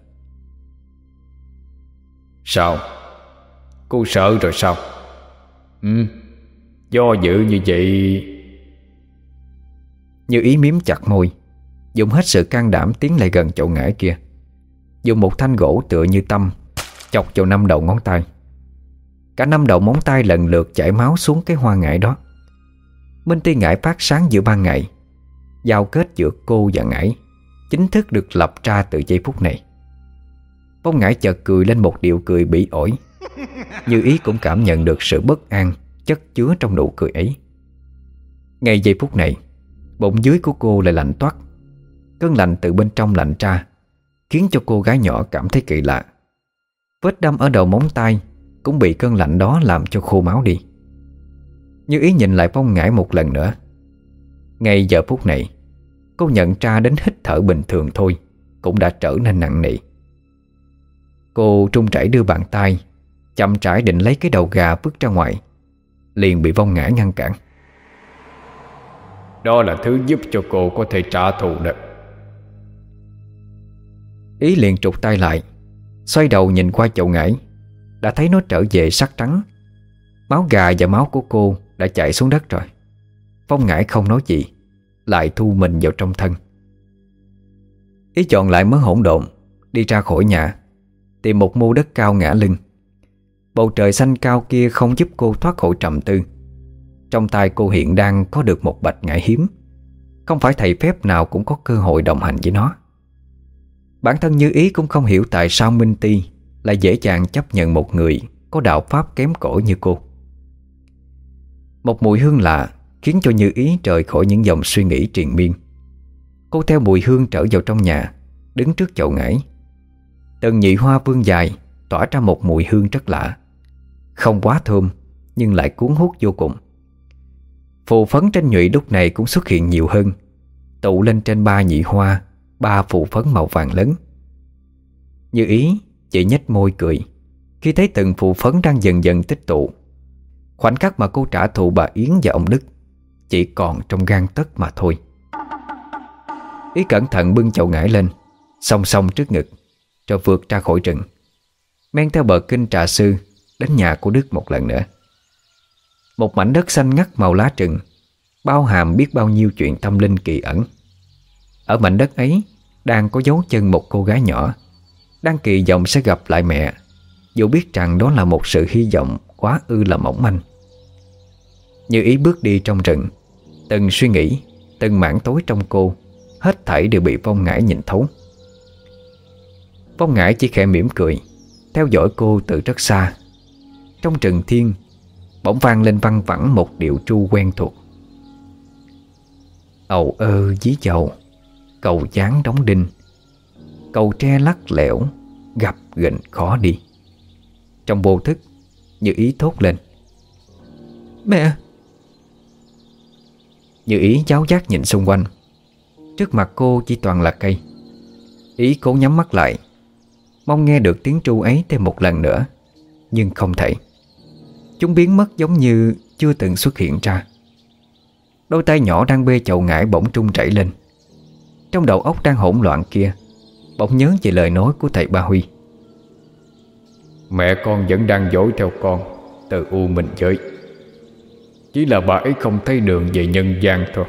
Sao? Cô sợ rồi sao? Do dự như vậy. Như Ý miếm chặt môi, dùng hết sự can đảm tiến lại gần chậu ngải kia. Dùng một thanh gỗ tựa như tăm chọc vào 5 đầu ngón tay. Cả 5 đầu móng tay lần lượt chảy máu xuống cái hoa ngải đó. Minh Ti Ngải phát sáng giữa ban ngày. Giao kết giữa cô và ngải chính thức được lập ra từ giây phút này. Phong Ngải chợt cười lên một điệu cười bỉ ổi. Như Ý cũng cảm nhận được sự bất an chất chứa trong nụ cười ấy. Ngay giây phút này, bụng dưới của cô lại lạnh toát. Cơn lạnh từ bên trong lạnh ra, khiến cho cô gái nhỏ cảm thấy kỳ lạ. Vết đâm ở đầu móng tay cũng bị cơn lạnh đó làm cho khô máu đi. Như Ý nhìn lại Phong Ngải một lần nữa. Ngay giờ phút này, cô nhận ra đến hít thở bình thường thôi cũng đã trở nên nặng nề. Cô trung chảy đưa bàn tay chậm rãi định lấy cái đầu gà vứt ra ngoài, liền bị Phong Ngải ngăn cản. Đó là thứ giúp cho cô có thể trả thù đó. Ý liền trục tay lại, xoay đầu nhìn qua chậu ngải. Đã thấy nó trở về sắc trắng. Máu gà và máu của cô đã chảy xuống đất rồi. Phong Ngải không nói gì, lại thu mình vào trong thân. Ý chọn lại mớ hỗn độn, đi ra khỏi nhà, tìm một mô đất cao ngả lưng. Bầu trời xanh cao kia không giúp cô thoát khỏi trầm tư. Trong tay cô hiện đang có được một bạch ngải hiếm. Không phải thầy phép nào cũng có cơ hội đồng hành với nó. Bản thân Như Ý cũng không hiểu tại sao Minh Ti lại dễ dàng chấp nhận một người có đạo pháp kém cỏi như cô. Một mùi hương lạ khiến cho Như Ý rời khỏi những dòng suy nghĩ triền miên. Cô theo mùi hương trở vào trong nhà, đứng trước chậu ngải. Từng nhị hoa vươn dài, tỏa ra một mùi hương rất lạ. Không quá thơm, nhưng lại cuốn hút vô cùng. Phù phấn trên nhụy lúc này cũng xuất hiện nhiều hơn, tụ lên trên 3 nhị hoa, 3 phù phấn màu vàng lớn. Như Ý chỉ nhếch môi cười khi thấy từng phù phấn đang dần dần tích tụ. Khoảnh khắc mà cô trả thù bà Yến và ông Đức chỉ còn trong gang tấc mà thôi. Ý cẩn thận bưng chậu ngải lên, song song trước ngực, rồi vượt ra khỏi rừng, men theo bờ kênh Trà Sư đến nhà của Đức một lần nữa. Một mảnh đất xanh ngắt màu lá trừng, bao hàm biết bao nhiêu chuyện tâm linh kỳ ẩn. Ở mảnh đất ấy đang có dấu chân một cô gái nhỏ, đang kỳ vọng sẽ gặp lại mẹ, dù biết rằng đó là một sự hy vọng quá ư là mỏng manh. Như Ý bước đi trong rừng, từng suy nghĩ, từng mảng tối trong cô, hết thảy đều bị Phong Ngải nhìn thấu. Phong Ngải chỉ khẽ mỉm cười, theo dõi cô từ rất xa. Trong rừng thiên bỗng vang lên văng vẳng một điệu tru quen thuộc. Ầu ơ dí dầu, cầu dáng đóng đinh, cầu tre lắc lẻo, gặp ghềnh khó đi. Trong vô thức, Như Ý thốt lên. Mẹ. Như Ý giáo giác nhìn xung quanh. Trước mặt cô chỉ toàn là cây. Ý cố nhắm mắt lại, mong nghe được tiếng tru ấy thêm một lần nữa, nhưng không thể. Chúng biến mất giống như chưa từng xuất hiện ra. Đôi tay nhỏ đang bê chậu ngải bỗng trung chảy lên. Trong đầu óc đang hỗn loạn kia bỗng nhớ về lời nói của thầy Ba Huy. Mẹ con vẫn đang dõi theo con từ u minh giới. Chỉ là bà ấy không thấy đường về nhân gian thôi.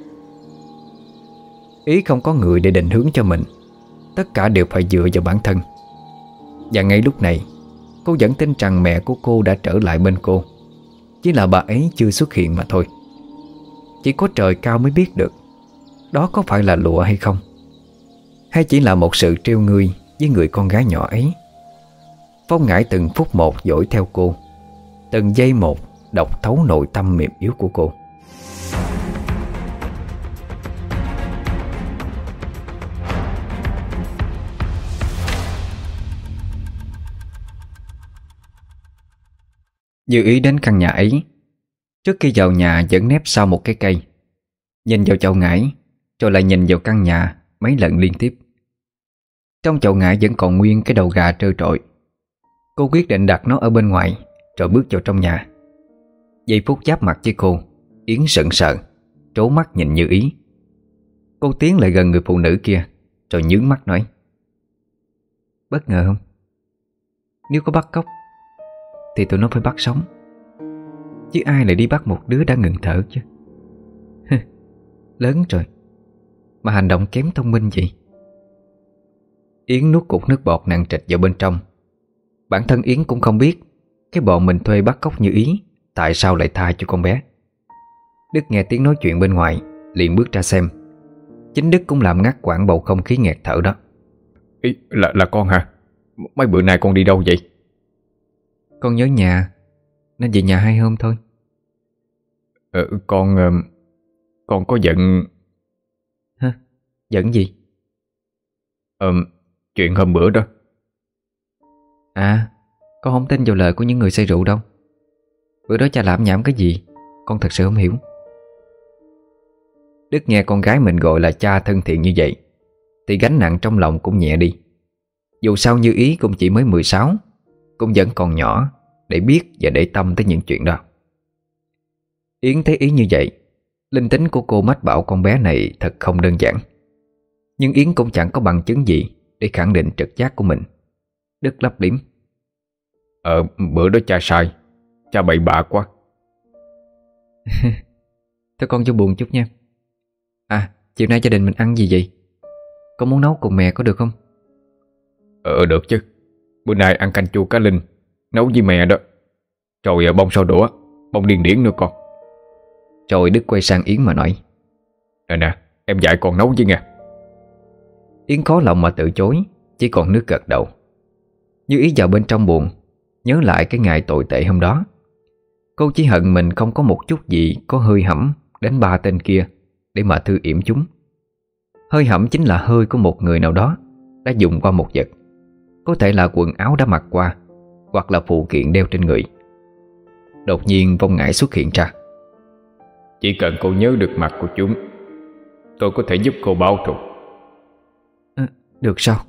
Ý không có người để định hướng cho mình. Tất cả đều phải dựa vào bản thân. Và ngay lúc này, cô vẫn tin rằng mẹ của cô đã trở lại bên cô. Chỉ là bà ấy chưa xuất hiện mà thôi. Chỉ có trời cao mới biết được đó có phải là lụa hay không, hay chỉ là một sự trêu ngươi với người con gái nhỏ ấy. Phong Ngải từng phút một dõi theo cô, từng giây một đọc thấu nội tâm mềm yếu của cô. Như Ý đến căn nhà ấy. Trước khi vào nhà vẫn nép sau một cái cây, nhìn vào chậu ngải, rồi lại nhìn vào căn nhà mấy lần liên tiếp. Trong chậu ngải vẫn còn nguyên cái đầu gà trơ trọi. Cô quyết định đặt nó ở bên ngoài, rồi bước vào trong nhà. Giây phút giáp mặt với cô, Yến sững sờ, trố mắt nhìn Như Ý. Cô tiến lại gần người phụ nữ kia, rồi nhướng mắt nói: Bất ngờ không? Nếu có bắt cóc thì tụi nó phải bắt sống, chứ ai lại đi bắt một đứa đã ngừng thở chứ. Lớn rồi mà hành động kém thông minh vậy. Yến nuốt cục nước bọt nặng trịch vào bên trong. Bản thân Yến cũng không biết cái bọn mình thuê bắt cóc Như Ý tại sao lại tha cho con bé. Đức nghe tiếng nói chuyện bên ngoài, liền bước ra xem. Chính Đức cũng làm ngắt quãng bầu không khí nghẹt thở đó. Ý, là con hả? Mấy bữa nay con đi đâu vậy? Con nhớ nhà nên về nhà 2 hôm thôi. Con có giận. Hả? Giận gì? Chuyện hôm bữa đó. À, con không tin vào lời của những người say rượu đâu. Bữa đó cha làm nhảm cái gì con thật sự không hiểu. Đức nghe con gái mình gọi là cha thân thiện như vậy thì gánh nặng trong lòng cũng nhẹ đi. Dù sao Như Ý cũng chỉ mới 16, cũng vẫn còn nhỏ để biết và để tâm tới những chuyện đó. Yến thấy Ý như vậy, linh tính của cô mách bảo con bé này thật không đơn giản. Nhưng Yến cũng chẳng có bằng chứng gì để khẳng định trực giác của mình. Đức lấp liếm: Bữa đó cha sai. Cha bậy bạ quá. Thôi con vô buồn chút nha. À, chiều nay gia đình mình ăn gì vậy? Con muốn nấu cùng mẹ có được không? Được chứ. Bữa nay ăn canh chua cá linh, nấu với mẹ đó. Rồi bông sau đũa, bông điên điển nữa con. Rồi Đức quay sang Yến mà nói: Nè, em dạy con nấu chứ nghe. Yến khó lòng mà từ chối, chỉ còn nước gật đầu. Như Ý vào bên trong buồn, nhớ lại cái ngày tồi tệ hôm đó. Cô chỉ hận mình không có một chút gì có hơi hẩm đến 3 tên kia để mà thư yểm chúng. Hơi hẩm chính là hơi của một người nào đó đã dùng qua một vật. Có thể là quần áo đã mặc qua, hoặc là phụ kiện đeo trên người. Đột nhiên Vong Ngải xuất hiện ra. Chỉ cần cô nhớ được mặt của chúng, tôi có thể giúp cô báo thù. Được sao?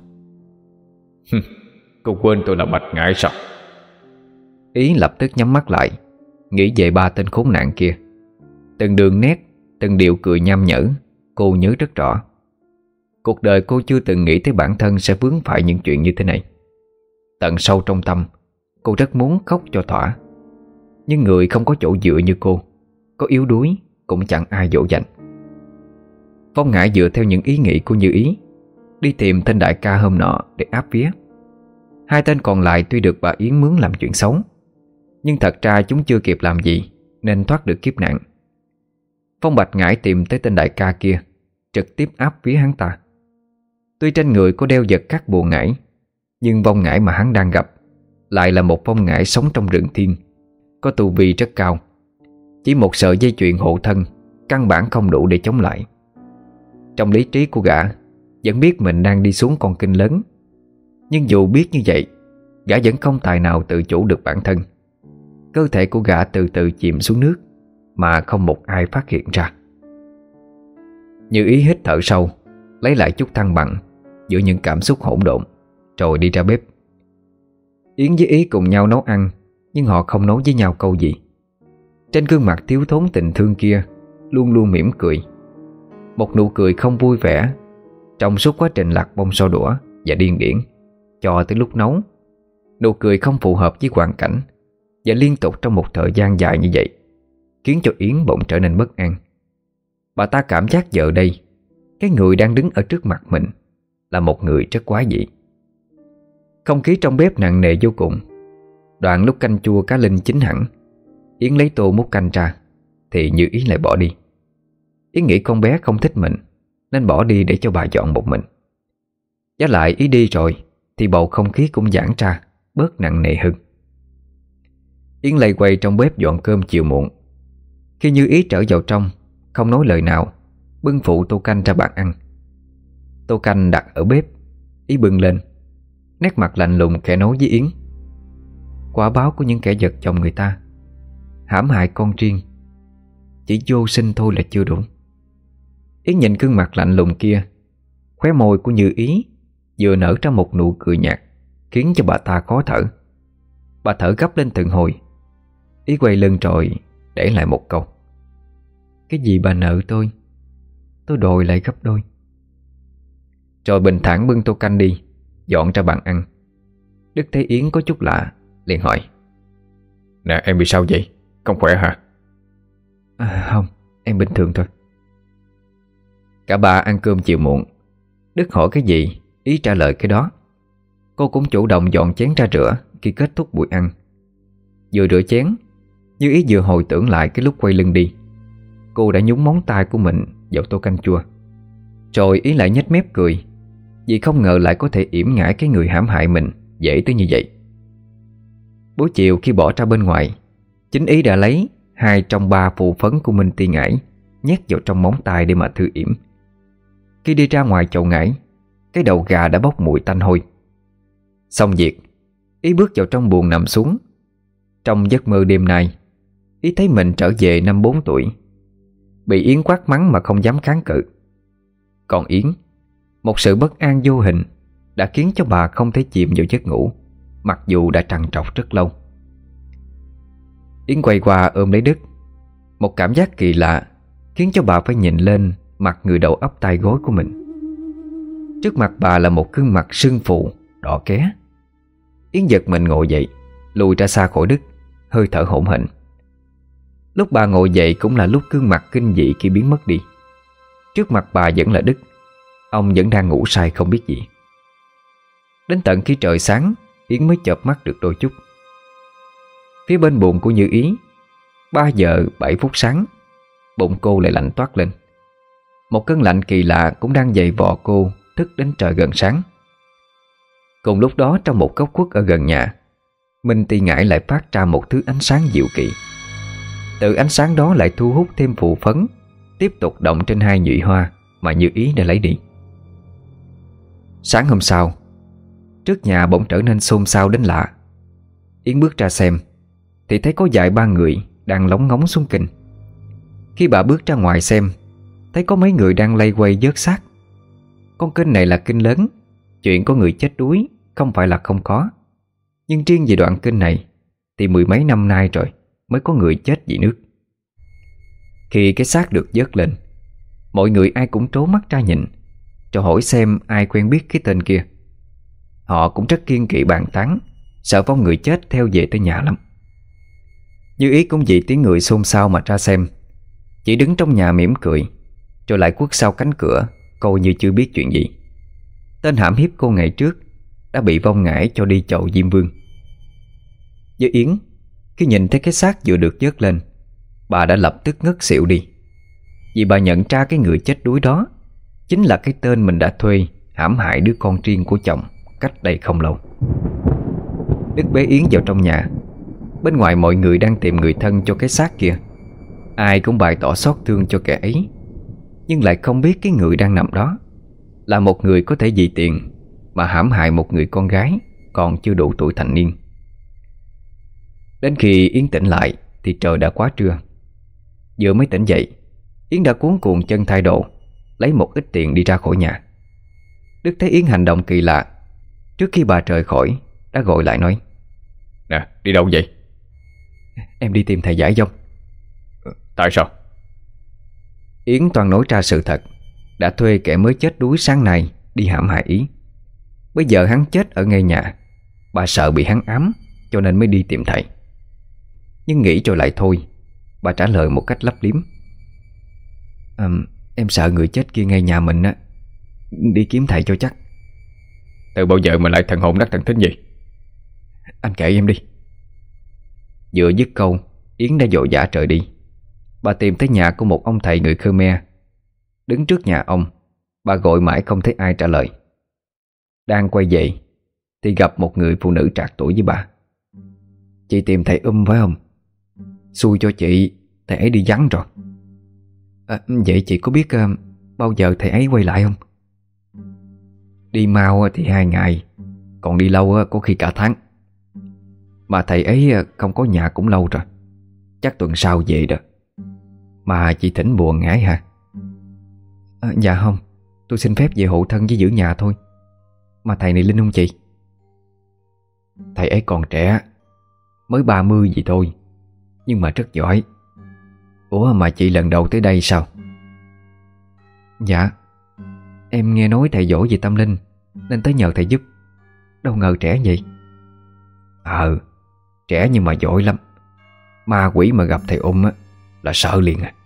Cô quên tôi là Bạch Ngải sao? Ý lập tức nhắm mắt lại, nghĩ về 3 tên khốn nạn kia. Từng đường nét, từng điệu cười nham nhở cô nhớ rất rõ. Cuộc đời cô chưa từng nghĩ tới bản thân sẽ vướng phải những chuyện như thế này. Tận sâu trong tâm, cô rất muốn khóc cho thỏa. Nhưng người không có chỗ dựa như cô, có yếu đuối cũng chẳng ai dỗ dành. Phong Ngải dựa theo những ý nghĩ của Như Ý, đi tìm tên đại ca hôm nọ để áp vía. 2 tên còn lại tuy được bà Yến mướn làm chuyện xấu, nhưng thật ra chúng chưa kịp làm gì nên thoát được kiếp nạn. Phong Bạch Ngải tìm tới tên đại ca kia, trực tiếp áp vía hắn ta. Tuy trên người có đeo vật khắc bùa ngải, nhưng Vong Ngải mà hắn đang gặp lại là một Vong Ngải sống trong rừng thiên, có tu vi rất cao. Chỉ một sợi dây chuyền hộ thân căn bản không đủ để chống lại. Trong lý trí của gã vẫn biết mình đang đi xuống con kênh lớn, nhưng dù biết như vậy, gã vẫn không tài nào tự chủ được bản thân. Cơ thể của gã từ từ chìm xuống nước mà không một ai phát hiện ra. Như Ý hít thở sâu, lấy lại chút thăng bằng giữa những cảm xúc hỗn độn, rồi đi ra bếp. Yến với Ý cùng nhau nấu ăn, nhưng họ không nói với nhau câu gì. Trên gương mặt thiếu thốn tình thương kia luôn luôn mỉm cười, một nụ cười không vui vẻ trong suốt quá trình lạc bông xô đũa và điên điển cho tới lúc nấu. Nụ cười không phù hợp với hoàn cảnh và liên tục trong một thời gian dài như vậy khiến cho Yến bỗng trở nên bất an. Bà ta cảm giác giờ đây cái người đang đứng ở trước mặt mình là một người rất quái dị. Không khí trong bếp nặng nề vô cùng. Đoạn lúc canh chua cá linh chín hẳn, Yến lấy tô múc canh ra thì Như Ý lại bỏ đi. Yến nghĩ con bé không thích mình nên bỏ đi để cho bà dọn một mình. Giá lại Ý đi rồi thì bầu không khí cũng giãn ra, bớt nặng nề hơn. Yến lay quay trong bếp dọn cơm chiều muộn. Khi Như Ý trở vào trong, không nói lời nào, bưng phụ tô canh ra bàn ăn. Tô canh đặt ở bếp, Ý bưng lên, nét mặt lạnh lùng khẽ nói với Yến: quả báo của những kẻ giật chồng người ta, hãm hại con riêng, chỉ vô sinh thôi là chưa đủ. Yến nhìn gương mặt lạnh lùng kia, khóe môi của Như Ý vừa nở ra một nụ cười nhạt, khiến cho bà ta khó thở. Bà thở gấp lên từng hồi. Ý quay lưng rồi để lại một câu: cái gì bà nợ tôi đòi lại gấp đôi. Rồi bình thản bưng tô canh đi, dọn ra bàn ăn. Đức thấy Yến có chút lạ, liền hỏi: nè, em bị sao vậy? Không khỏe hả? Không, em bình thường thôi. Cả ba ăn cơm chiều muộn. Đức hỏi cái gì, Ý trả lời cái đó. Cô cũng chủ động dọn chén ra rửa khi kết thúc buổi ăn. Vừa rửa chén, Như Ý vừa hồi tưởng lại cái lúc quay lưng đi. Cô đã nhúng móng tay của mình vào tô canh chua. Rồi Ý lại nhếch mép cười, vì không ngờ lại có thể yểm ngãi cái người hãm hại mình dễ tới như vậy. Buổi chiều khi bỏ ra bên ngoài, chính Ý đã lấy 2 trong 3 phù phấn của Minh Ti Ngải nhét vào trong móng tay để mà thư yểm. Khi đi ra ngoài chậu ngải, cái đầu gà đã bốc mùi tanh hôi. Xong việc, Ý bước vào trong buồng nằm xuống. Trong giấc mơ đêm nay, Ý thấy mình trở về năm 4 tuổi, bị Yến quát mắng mà không dám kháng cự. Còn Yến, một sự bất an vô hình đã khiến cho bà không thể chìm vào giấc ngủ, mặc dù đã trằn trọc rất lâu. Yến quay qua ôm lấy Đức. Một cảm giác kỳ lạ khiến cho bà phải nhìn lên mặt người đầu ấp tay gối của mình. Trước mặt bà là một gương mặt sưng phù, đỏ ké. Yến giật mình ngồi dậy, lùi ra xa khỏi Đức, hơi thở hổn hển. Lúc bà ngồi dậy cũng là lúc gương mặt kinh dị kia biến mất đi. Trước mặt bà vẫn là Đức. Ông vẫn đang ngủ say không biết gì. Đến tận khi trời sáng, Yến mới chợp mắt được đôi chút. Phía bên buồng của Như Ý, 3 giờ 7 phút sáng, bụng cô lại lạnh toát lên. Một cơn lạnh kỳ lạ cũng đang dày vò cô thức đến trời gần sáng. Cùng lúc đó, trong một góc khuất ở gần nhà, Minh Ti Ngải lại phát ra một thứ ánh sáng diệu kỳ. Từ ánh sáng đó lại thu hút thêm phù phấn, tiếp tục động trên 2 nhụy hoa mà Như Ý đã lấy đi. Sáng hôm sau, trước nhà bỗng trở nên xôn xao đến lạ. Yến bước ra xem thì thấy có vài ba người đang lóng ngóng xuống kênh. Khi bà bước ra ngoài xem, thấy có mấy người đang lay quay vớt xác. Con kênh này là kênh lớn, chuyện có người chết đuối không phải là không có. Nhưng riêng về đoạn kênh này thì 10 mấy năm nay rồi mới có người chết vì nước. Khi cái xác được vớt lên, mọi người ai cũng trố mắt ra nhìn, cho hỏi xem ai quen biết cái tên kia. Họ cũng rất kiêng kỵ bàn tán, sợ vong người chết theo về tới nhà lắm. Như Ý cũng vì tiếng người xôn xao mà ra xem, chỉ đứng trong nhà mỉm cười, rồi lại quất sau cánh cửa, coi như chưa biết chuyện gì. Tên hãm hiếp cô ngày trước đã bị vong ngải cho đi chầu Diêm Vương. Với Yến, khi nhìn thấy cái xác vừa được vớt lên, bà đã lập tức ngất xỉu đi. Vì bà nhận ra cái người chết đuối đó chính là cái tên mình đã thuê hãm hại đứa con riêng của chồng cách đây không lâu. Đức bế Yến vào trong nhà. Bên ngoài mọi người đang tìm người thân cho cái xác kia. Ai cũng bày tỏ xót thương cho kẻ ấy, nhưng lại không biết cái người đang nằm đó là một người có thể vì tiền mà hãm hại một người con gái còn chưa đủ tuổi thành niên. Đến khi Yến tỉnh lại thì trời đã quá trưa. Vừa mới tỉnh dậy, Yến đã cuống cuồng chân thay đồ, lấy một ít tiền đi ra khỏi nhà. Đức thấy Yến hành động kỳ lạ. Trước khi bà rời khỏi, đã gọi lại nói: Nè, đi đâu vậy? Em đi tìm thầy giải dông. Tại sao? Yến toàn nói ra sự thật. Đã thuê kẻ mới chết đuối sáng nay đi hãm hại Ý. Bây giờ hắn chết ở ngay nhà, bà sợ bị hắn ám, cho nên mới đi tìm thầy. Nhưng nghĩ rồi lại thôi. Bà trả lời một cách lấp liếm: Em sợ người chết kia ngay nhà mình á, đi kiếm thầy cho chắc. Từ bao giờ mà lại thần hồn đắc thần thính vậy? Anh kể em đi. Vừa dứt câu, Yến đã vội vã trời đi. Bà tìm tới nhà của một ông thầy người Khmer. Đứng trước nhà ông, bà gọi mãi không thấy ai trả lời. Đang quay về thì gặp một người phụ nữ trạc tuổi với bà. Chị tìm thầy phải không? Xui cho chị, thầy ấy đi vắng rồi. Vậy chị có biết bao giờ thầy ấy quay lại không? Đi mau thì 2 ngày, còn đi lâu có khi cả tháng. Mà thầy ấy không có nhà cũng lâu rồi, chắc tuần sau về đó. Mà chị thỉnh buồn ngãi hả? Dạ không, tôi xin phép về hộ thân với giữ nhà thôi. Mà thầy này linh không chị? Thầy ấy còn trẻ, mới 30 gì thôi, nhưng mà rất giỏi. Ủa mà chị lần đầu tới đây sao? Dạ, em nghe nói thầy giỏi về tâm linh nên tới nhờ thầy giúp. Đâu ngờ trẻ vậy. Trẻ nhưng mà giỏi lắm. Ma quỷ mà gặp thầy á là sợ liền à.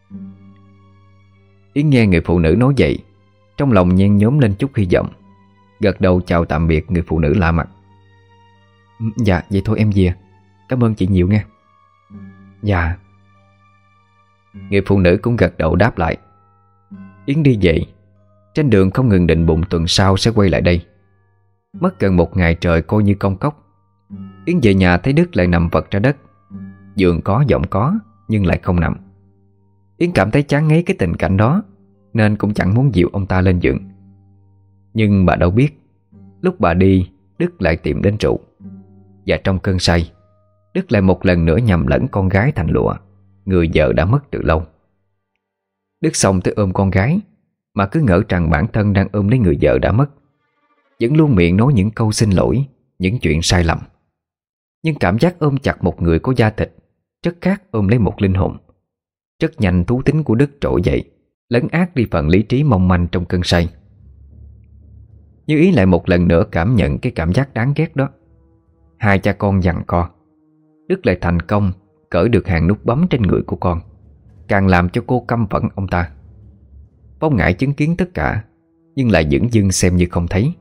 Yến nghe người phụ nữ nói vậy, trong lòng nhen nhóm lên chút hy vọng, gật đầu chào tạm biệt người phụ nữ lạ mặt. Dạ vậy thôi em về. Cảm ơn chị nhiều nghe. Dạ. Người phụ nữ cũng gật đầu đáp lại. Yến đi về. Trên đường không ngừng định bụng tuần sau sẽ quay lại đây. Mất gần 1 ngày trời coi như công cốc. Yến về nhà thấy Đức lại nằm vật ra đất. Giường có giọng có, nhưng lại không nằm. Yến cảm thấy chán ngấy cái tình cảnh đó, nên cũng chẳng muốn dịu ông ta lên giường. Nhưng bà đâu biết, lúc bà đi, Đức lại tìm đến rượu. Và trong cơn say, Đức lại một lần nữa nhầm lẫn con gái thành lụa, người vợ đã mất từ lâu. Đức xông tới ôm con gái, mà cứ ngỡ rằng bản thân đang ôm lấy người vợ đã mất. Vẫn luôn miệng nói những câu xin lỗi, những chuyện sai lầm. Nhưng cảm giác ôm chặt một người có da thịt rất khác ôm lấy một linh hồn. Rất nhanh thú tính của Đức trỗi dậy, lấn át đi phần lý trí mong manh trong cơn say. Như Ý lại một lần nữa cảm nhận cái cảm giác đáng ghét đó. Hai cha con giằng co. Đức lại thành công cởi được hàng nút bấm trên người của con, càng làm cho cô căm phẫn ông ta. Phong Ngải chứng kiến tất cả, nhưng lại dửng dưng xem như không thấy.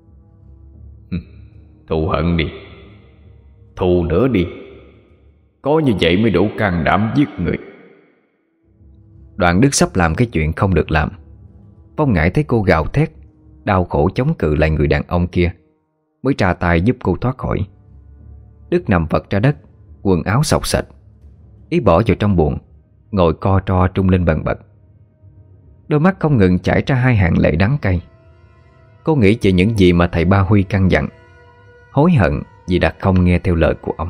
Thù hận đi, thù nữa đi, có như vậy mới đủ can đảm giết người. Đoạn Đức sắp làm cái chuyện không được làm. Phong Ngải thấy cô gào thét, đau khổ chống cự lại người đàn ông kia, mới ra tay giúp cô thoát khỏi. Đức nằm vật ra đất, quần áo xộc xệch. Ý bỏ vào trong buồng, ngồi co ro trung lên bần bật. Đôi mắt không ngừng chảy ra 2 hàng lệ đắng cay. Cô nghĩ về những gì mà thầy Ba Huy căn dặn, hối hận vì đã không nghe theo lời của ông.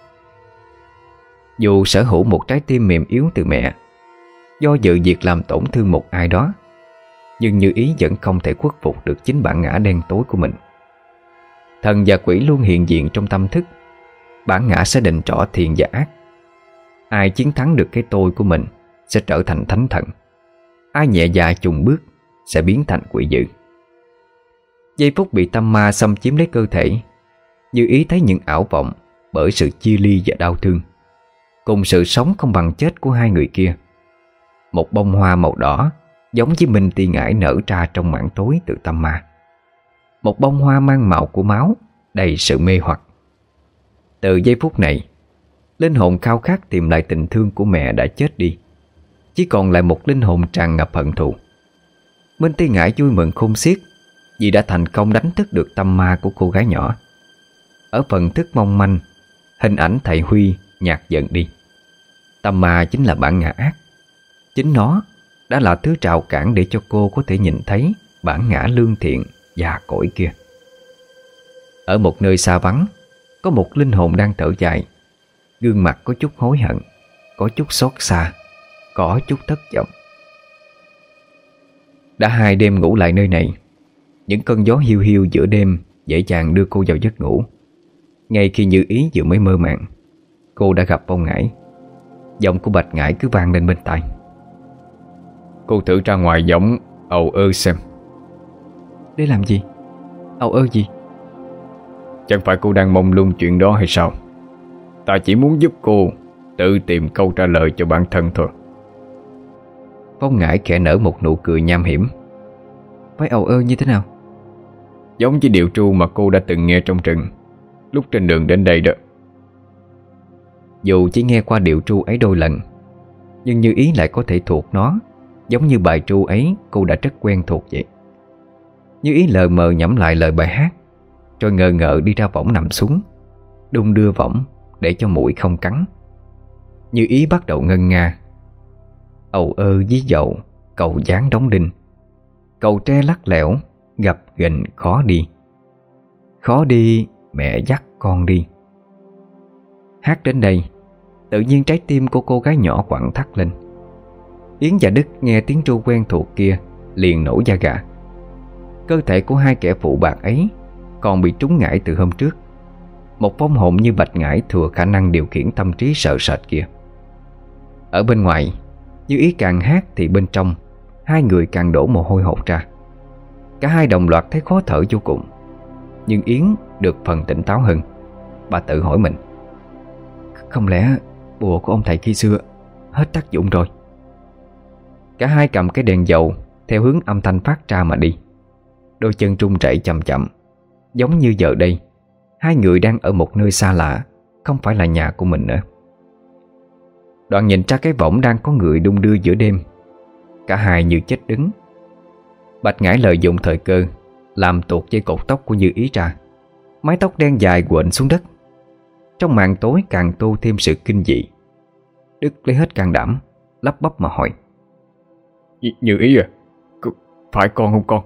Dù sở hữu một trái tim mềm yếu từ mẹ, do dự việc làm tổn thương một ai đó, nhưng Như Ý vẫn không thể khuất phục được chính bản ngã đen tối của mình. Thần và quỷ luôn hiện diện trong tâm thức. Bản ngã sẽ định rõ thiện và ác. Ai chiến thắng được cái tôi của mình sẽ trở thành thánh thần. Ai nhẹ dạ chùng bước sẽ biến thành quỷ dữ. Giây phút bị tâm ma xâm chiếm lấy cơ thể, Như Ý thấy những ảo vọng bởi sự chia ly và đau thương, cùng sự sống không bằng chết của hai người kia. Một bông hoa màu đỏ giống với minh ti ngải nở ra trong mảng tối từ tâm ma. Một bông hoa mang màu của máu, đầy sự mê hoặc. Từ giây phút này, linh hồn khao khát tìm lại tình thương của mẹ đã chết đi, chỉ còn lại một linh hồn tràn ngập hận thù. Minh ti ngải vui mừng khôn xiết vì đã thành công đánh thức được tâm ma của cô gái nhỏ. Ở phần thức mong manh, hình ảnh thầy Huy nhạt dần đi. Tâm ma chính là bản ngã ác. Chính nó đã là thứ rào cản để cho cô có thể nhìn thấy bản ngã lương thiện và cõi kia. Ở một nơi xa vắng, có một linh hồn đang thở dài. Gương mặt có chút hối hận, có chút xót xa, có chút thất vọng. Đã 2 đêm ngủ lại nơi này, những cơn gió hiu hiu giữa đêm dễ dàng đưa cô vào giấc ngủ. Ngay khi Như Ý vừa mới mơ màng, cô đã gặp ông Ngải. Giọng của Bạch Ngải cứ vang lên bên tai. Cô thử ra ngoài giọng ầu ơ xem. Để làm gì? Ầu ơ gì? Chẳng phải cô đang mong luôn chuyện đó hay sao? Ta chỉ muốn giúp cô tự tìm câu trả lời cho bản thân thôi. Ông Ngải khẽ nở một nụ cười nham hiểm. Phải ầu ơ như thế nào? Giống với điệu tru mà cô đã từng nghe trong rừng lúc trên đường đến đây đó. Dù chỉ nghe qua điệu tru ấy đôi lần, nhưng Như Ý lại có thể thuộc nó, giống như bài tru ấy cô đã rất quen thuộc vậy. Như Ý lờ mờ nhẩm lại lời bài hát, rồi ngờ ngợ đi ra võng nằm xuống, đung đưa võng để cho muỗi không cắn. Như Ý bắt đầu ngân nga. Ầu ơ dí dậu, cầu dáng đóng đinh, cầu tre lắc lẻo, gập ghềnh khó đi. Khó đi, mẹ dắt con đi. Hát đến đây, tự nhiên trái tim của cô gái nhỏ quặn thắt lên. Yến và Đức nghe tiếng tru quen thuộc kia liền nổi da gà. Cơ thể của 2 kẻ phụ bạc ấy còn bị trúng ngải từ hôm trước. Một vong hồn như Bạch Ngải thừa khả năng điều khiển tâm trí sợ sệt kia. Ở bên ngoài, Như Ý càng hát thì bên trong 2 người càng đổ mồ hôi hột ra. Cả hai đồng loạt thấy khó thở vô cùng. Nhưng Yến được phần tỉnh táo hơn. Bà tự hỏi mình, không lẽ bùa của ông thầy khi xưa hết tác dụng rồi? Cả hai cầm cái đèn dầu theo hướng âm thanh phát ra mà đi. Đôi chân run rẩy chậm chậm, giống như giờ đây 2 người đang ở một nơi xa lạ, không phải là nhà của mình nữa. Đoạn nhìn ra cái võng đang có người đung đưa giữa đêm. Cả hai như chết đứng. Bạch Ngải lợi dụng thời cơ làm tuột dây cột tóc của Như Ý ra. Mái tóc đen dài quện xuống đất. Trong màn tối càng tô thêm sự kinh dị. Đức lấy hết can đảm, lắp bắp mà hỏi, Như Ý à, phải con không con?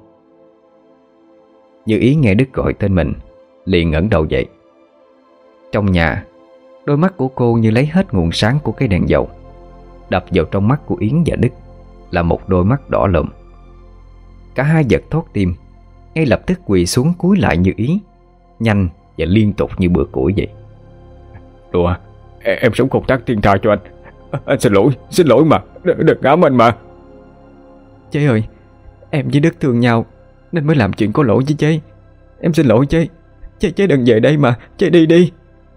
Như Ý nghe Đức gọi tên mình, liền ngẩng đầu dậy. Trong nhà, đôi mắt của cô như lấy hết nguồn sáng của cái đèn dầu. Đập vào trong mắt của Yến và Đức là một đôi mắt đỏ lòm. Cả hai giật thót tim, ngay lập tức quỳ xuống cúi lại Như Ý, nhanh và liên tục như bữa củi vậy. Đùa, em sống công tác thiên tha cho anh. Anh xin lỗi mà, đừng ngám anh mà. Chế ơi, em với Đức thương nhau nên mới làm chuyện có lỗi với chế. Em xin lỗi chế. Chế đừng về đây mà, chế đi đi.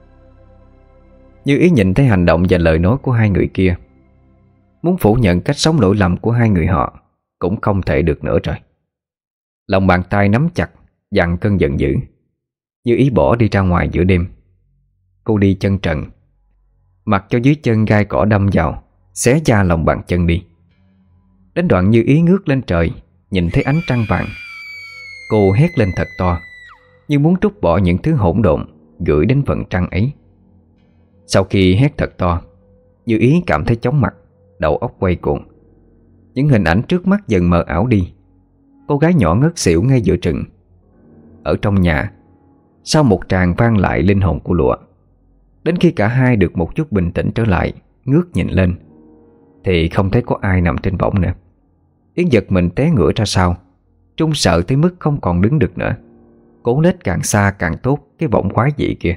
Như Ý nhìn thấy hành động và lời nói của 2 người kia, muốn phủ nhận cách sống lỗi lầm của 2 người họ cũng không thể được nữa rồi. Lòng bàn tay nắm chặt, dằn cơn giận dữ. Như Ý bỏ đi ra ngoài giữa đêm. Cô đi chân trần, mặc cho dưới chân gai cỏ đâm vào, xé da lòng bàn chân đi. Đến đoạn Như Ý ngước lên trời, nhìn thấy ánh trăng vàng. Cô hét lên thật to, như muốn trút bỏ những thứ hỗn độn gửi đến vầng trăng ấy. Sau khi hét thật to, Như Ý cảm thấy chóng mặt, đầu óc quay cuồng. Những hình ảnh trước mắt dần mờ ảo đi. Cô gái nhỏ ngất xỉu ngay giữa rừng. Ở trong nhà, sau một tràng vang lại linh hồn của lụa. Đến khi cả hai được một chút bình tĩnh trở lại, ngước nhìn lên thì không thấy có ai nằm trên võng nữa. Yến giật mình té ngửa ra sau, trung sợ tới mức không còn đứng được nữa. Cố lết càng xa càng tốt cái võng quái dị kia.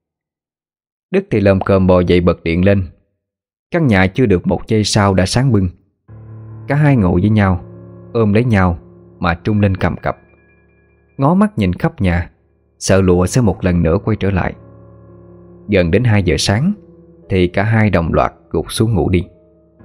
Đức thì lồm cồm bò dậy bật điện lên. Căn nhà chưa được một giây sau đã sáng bừng. Cả hai ngồi với nhau, ôm lấy nhau mà trung lên cầm cập. Ngó mắt nhìn khắp nhà, sợ lụa sẽ một lần nữa quay trở lại. Gần đến 2 giờ sáng thì cả hai đồng loạt gục xuống ngủ đi.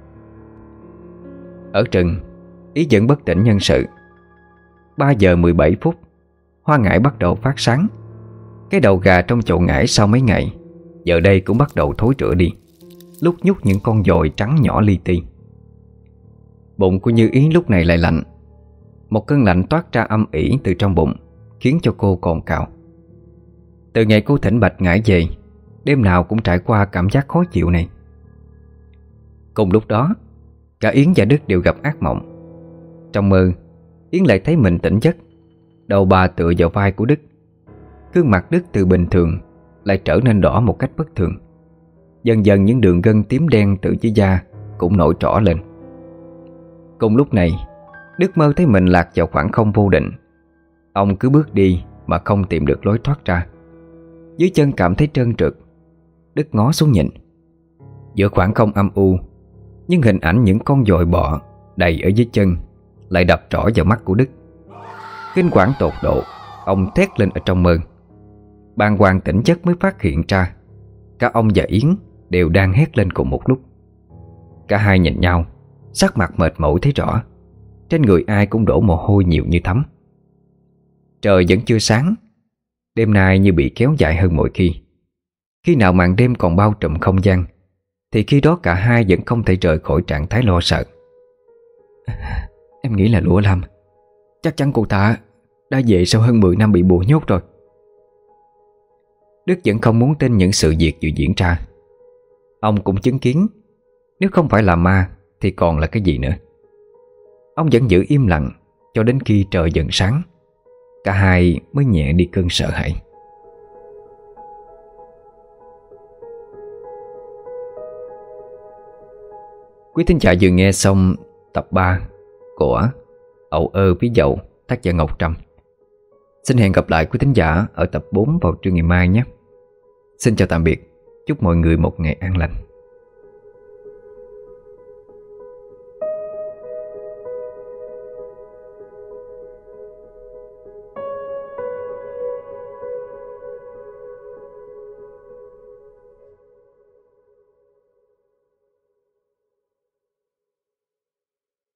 Ở rừng, Ý vẫn bất tỉnh nhân sự. 3 giờ 17 phút, hoa ngải bắt đầu phát sáng. Cái đầu gà trong chậu ngải sau mấy ngày giờ đây cũng bắt đầu thối rữa đi, lúc nhúc những con dồi trắng nhỏ li ti. Bụng của Như Ý lúc này lại lạnh. Một cơn lạnh toát ra âm ỉ từ trong bụng, khiến cho cô cồn cào. Từ ngày cô thỉnh Bạch Ngải về, đêm nào cũng trải qua cảm giác khó chịu này. Cùng lúc đó, cả Yến và Đức đều gặp ác mộng. Trong mơ, Yến lại thấy mình tỉnh giấc, đầu bà tựa vào vai của Đức. Gương mặt Đức từ bình thường lại trở nên đỏ một cách bất thường, Dần dần những đường gân tím đen từ dưới da cũng nổi rõ lên. Cùng lúc này, Đức mơ thấy mình lạc vào khoảng không vô định. Ông cứ bước đi mà không tìm được lối thoát ra. Dưới chân cảm thấy trơn trượt. Đức ngó xuống nhìn. Giữa khoảng không âm u, nhưng hình ảnh những con dòi bọ đầy ở dưới chân lại đập rõ vào mắt của Đức. Kinh quản tột độ, ông thét lên ở trong mơ. Bàng hoàng tỉnh giấc mới phát hiện ra cả ông và Yến đều đang hét lên cùng một lúc. Cả hai nhìn nhau, sắc mặt mệt mỏi thấy rõ. Trên người ai cũng đổ mồ hôi nhiều như thấm. Trời vẫn chưa sáng. Đêm nay như bị kéo dài hơn mọi khi. Khi nào màn đêm còn bao trùm không gian, thì khi đó cả hai vẫn không thể rời khỏi trạng thái lo sợ. Em nghĩ là Lụa Lam. Chắc chắn cô ta đã về sau hơn 10 năm bị bùa nhốt rồi. Đức vẫn không muốn tin những sự việc vừa diễn ra. Ông cũng chứng kiến, nếu không phải là ma thì còn là cái gì nữa. Ông vẫn giữ im lặng cho đến khi trời dần sáng. Cả hai mới nhẹ đi cơn sợ hãi. Quý thính giả vừa nghe xong tập 3 của Ẩu ơ ví dậu, tác giả Ngọc Trâm. Xin hẹn gặp lại quý thính giả ở tập 4 vào trưa ngày mai nhé. Xin chào tạm biệt. Chúc mọi người một ngày an lành.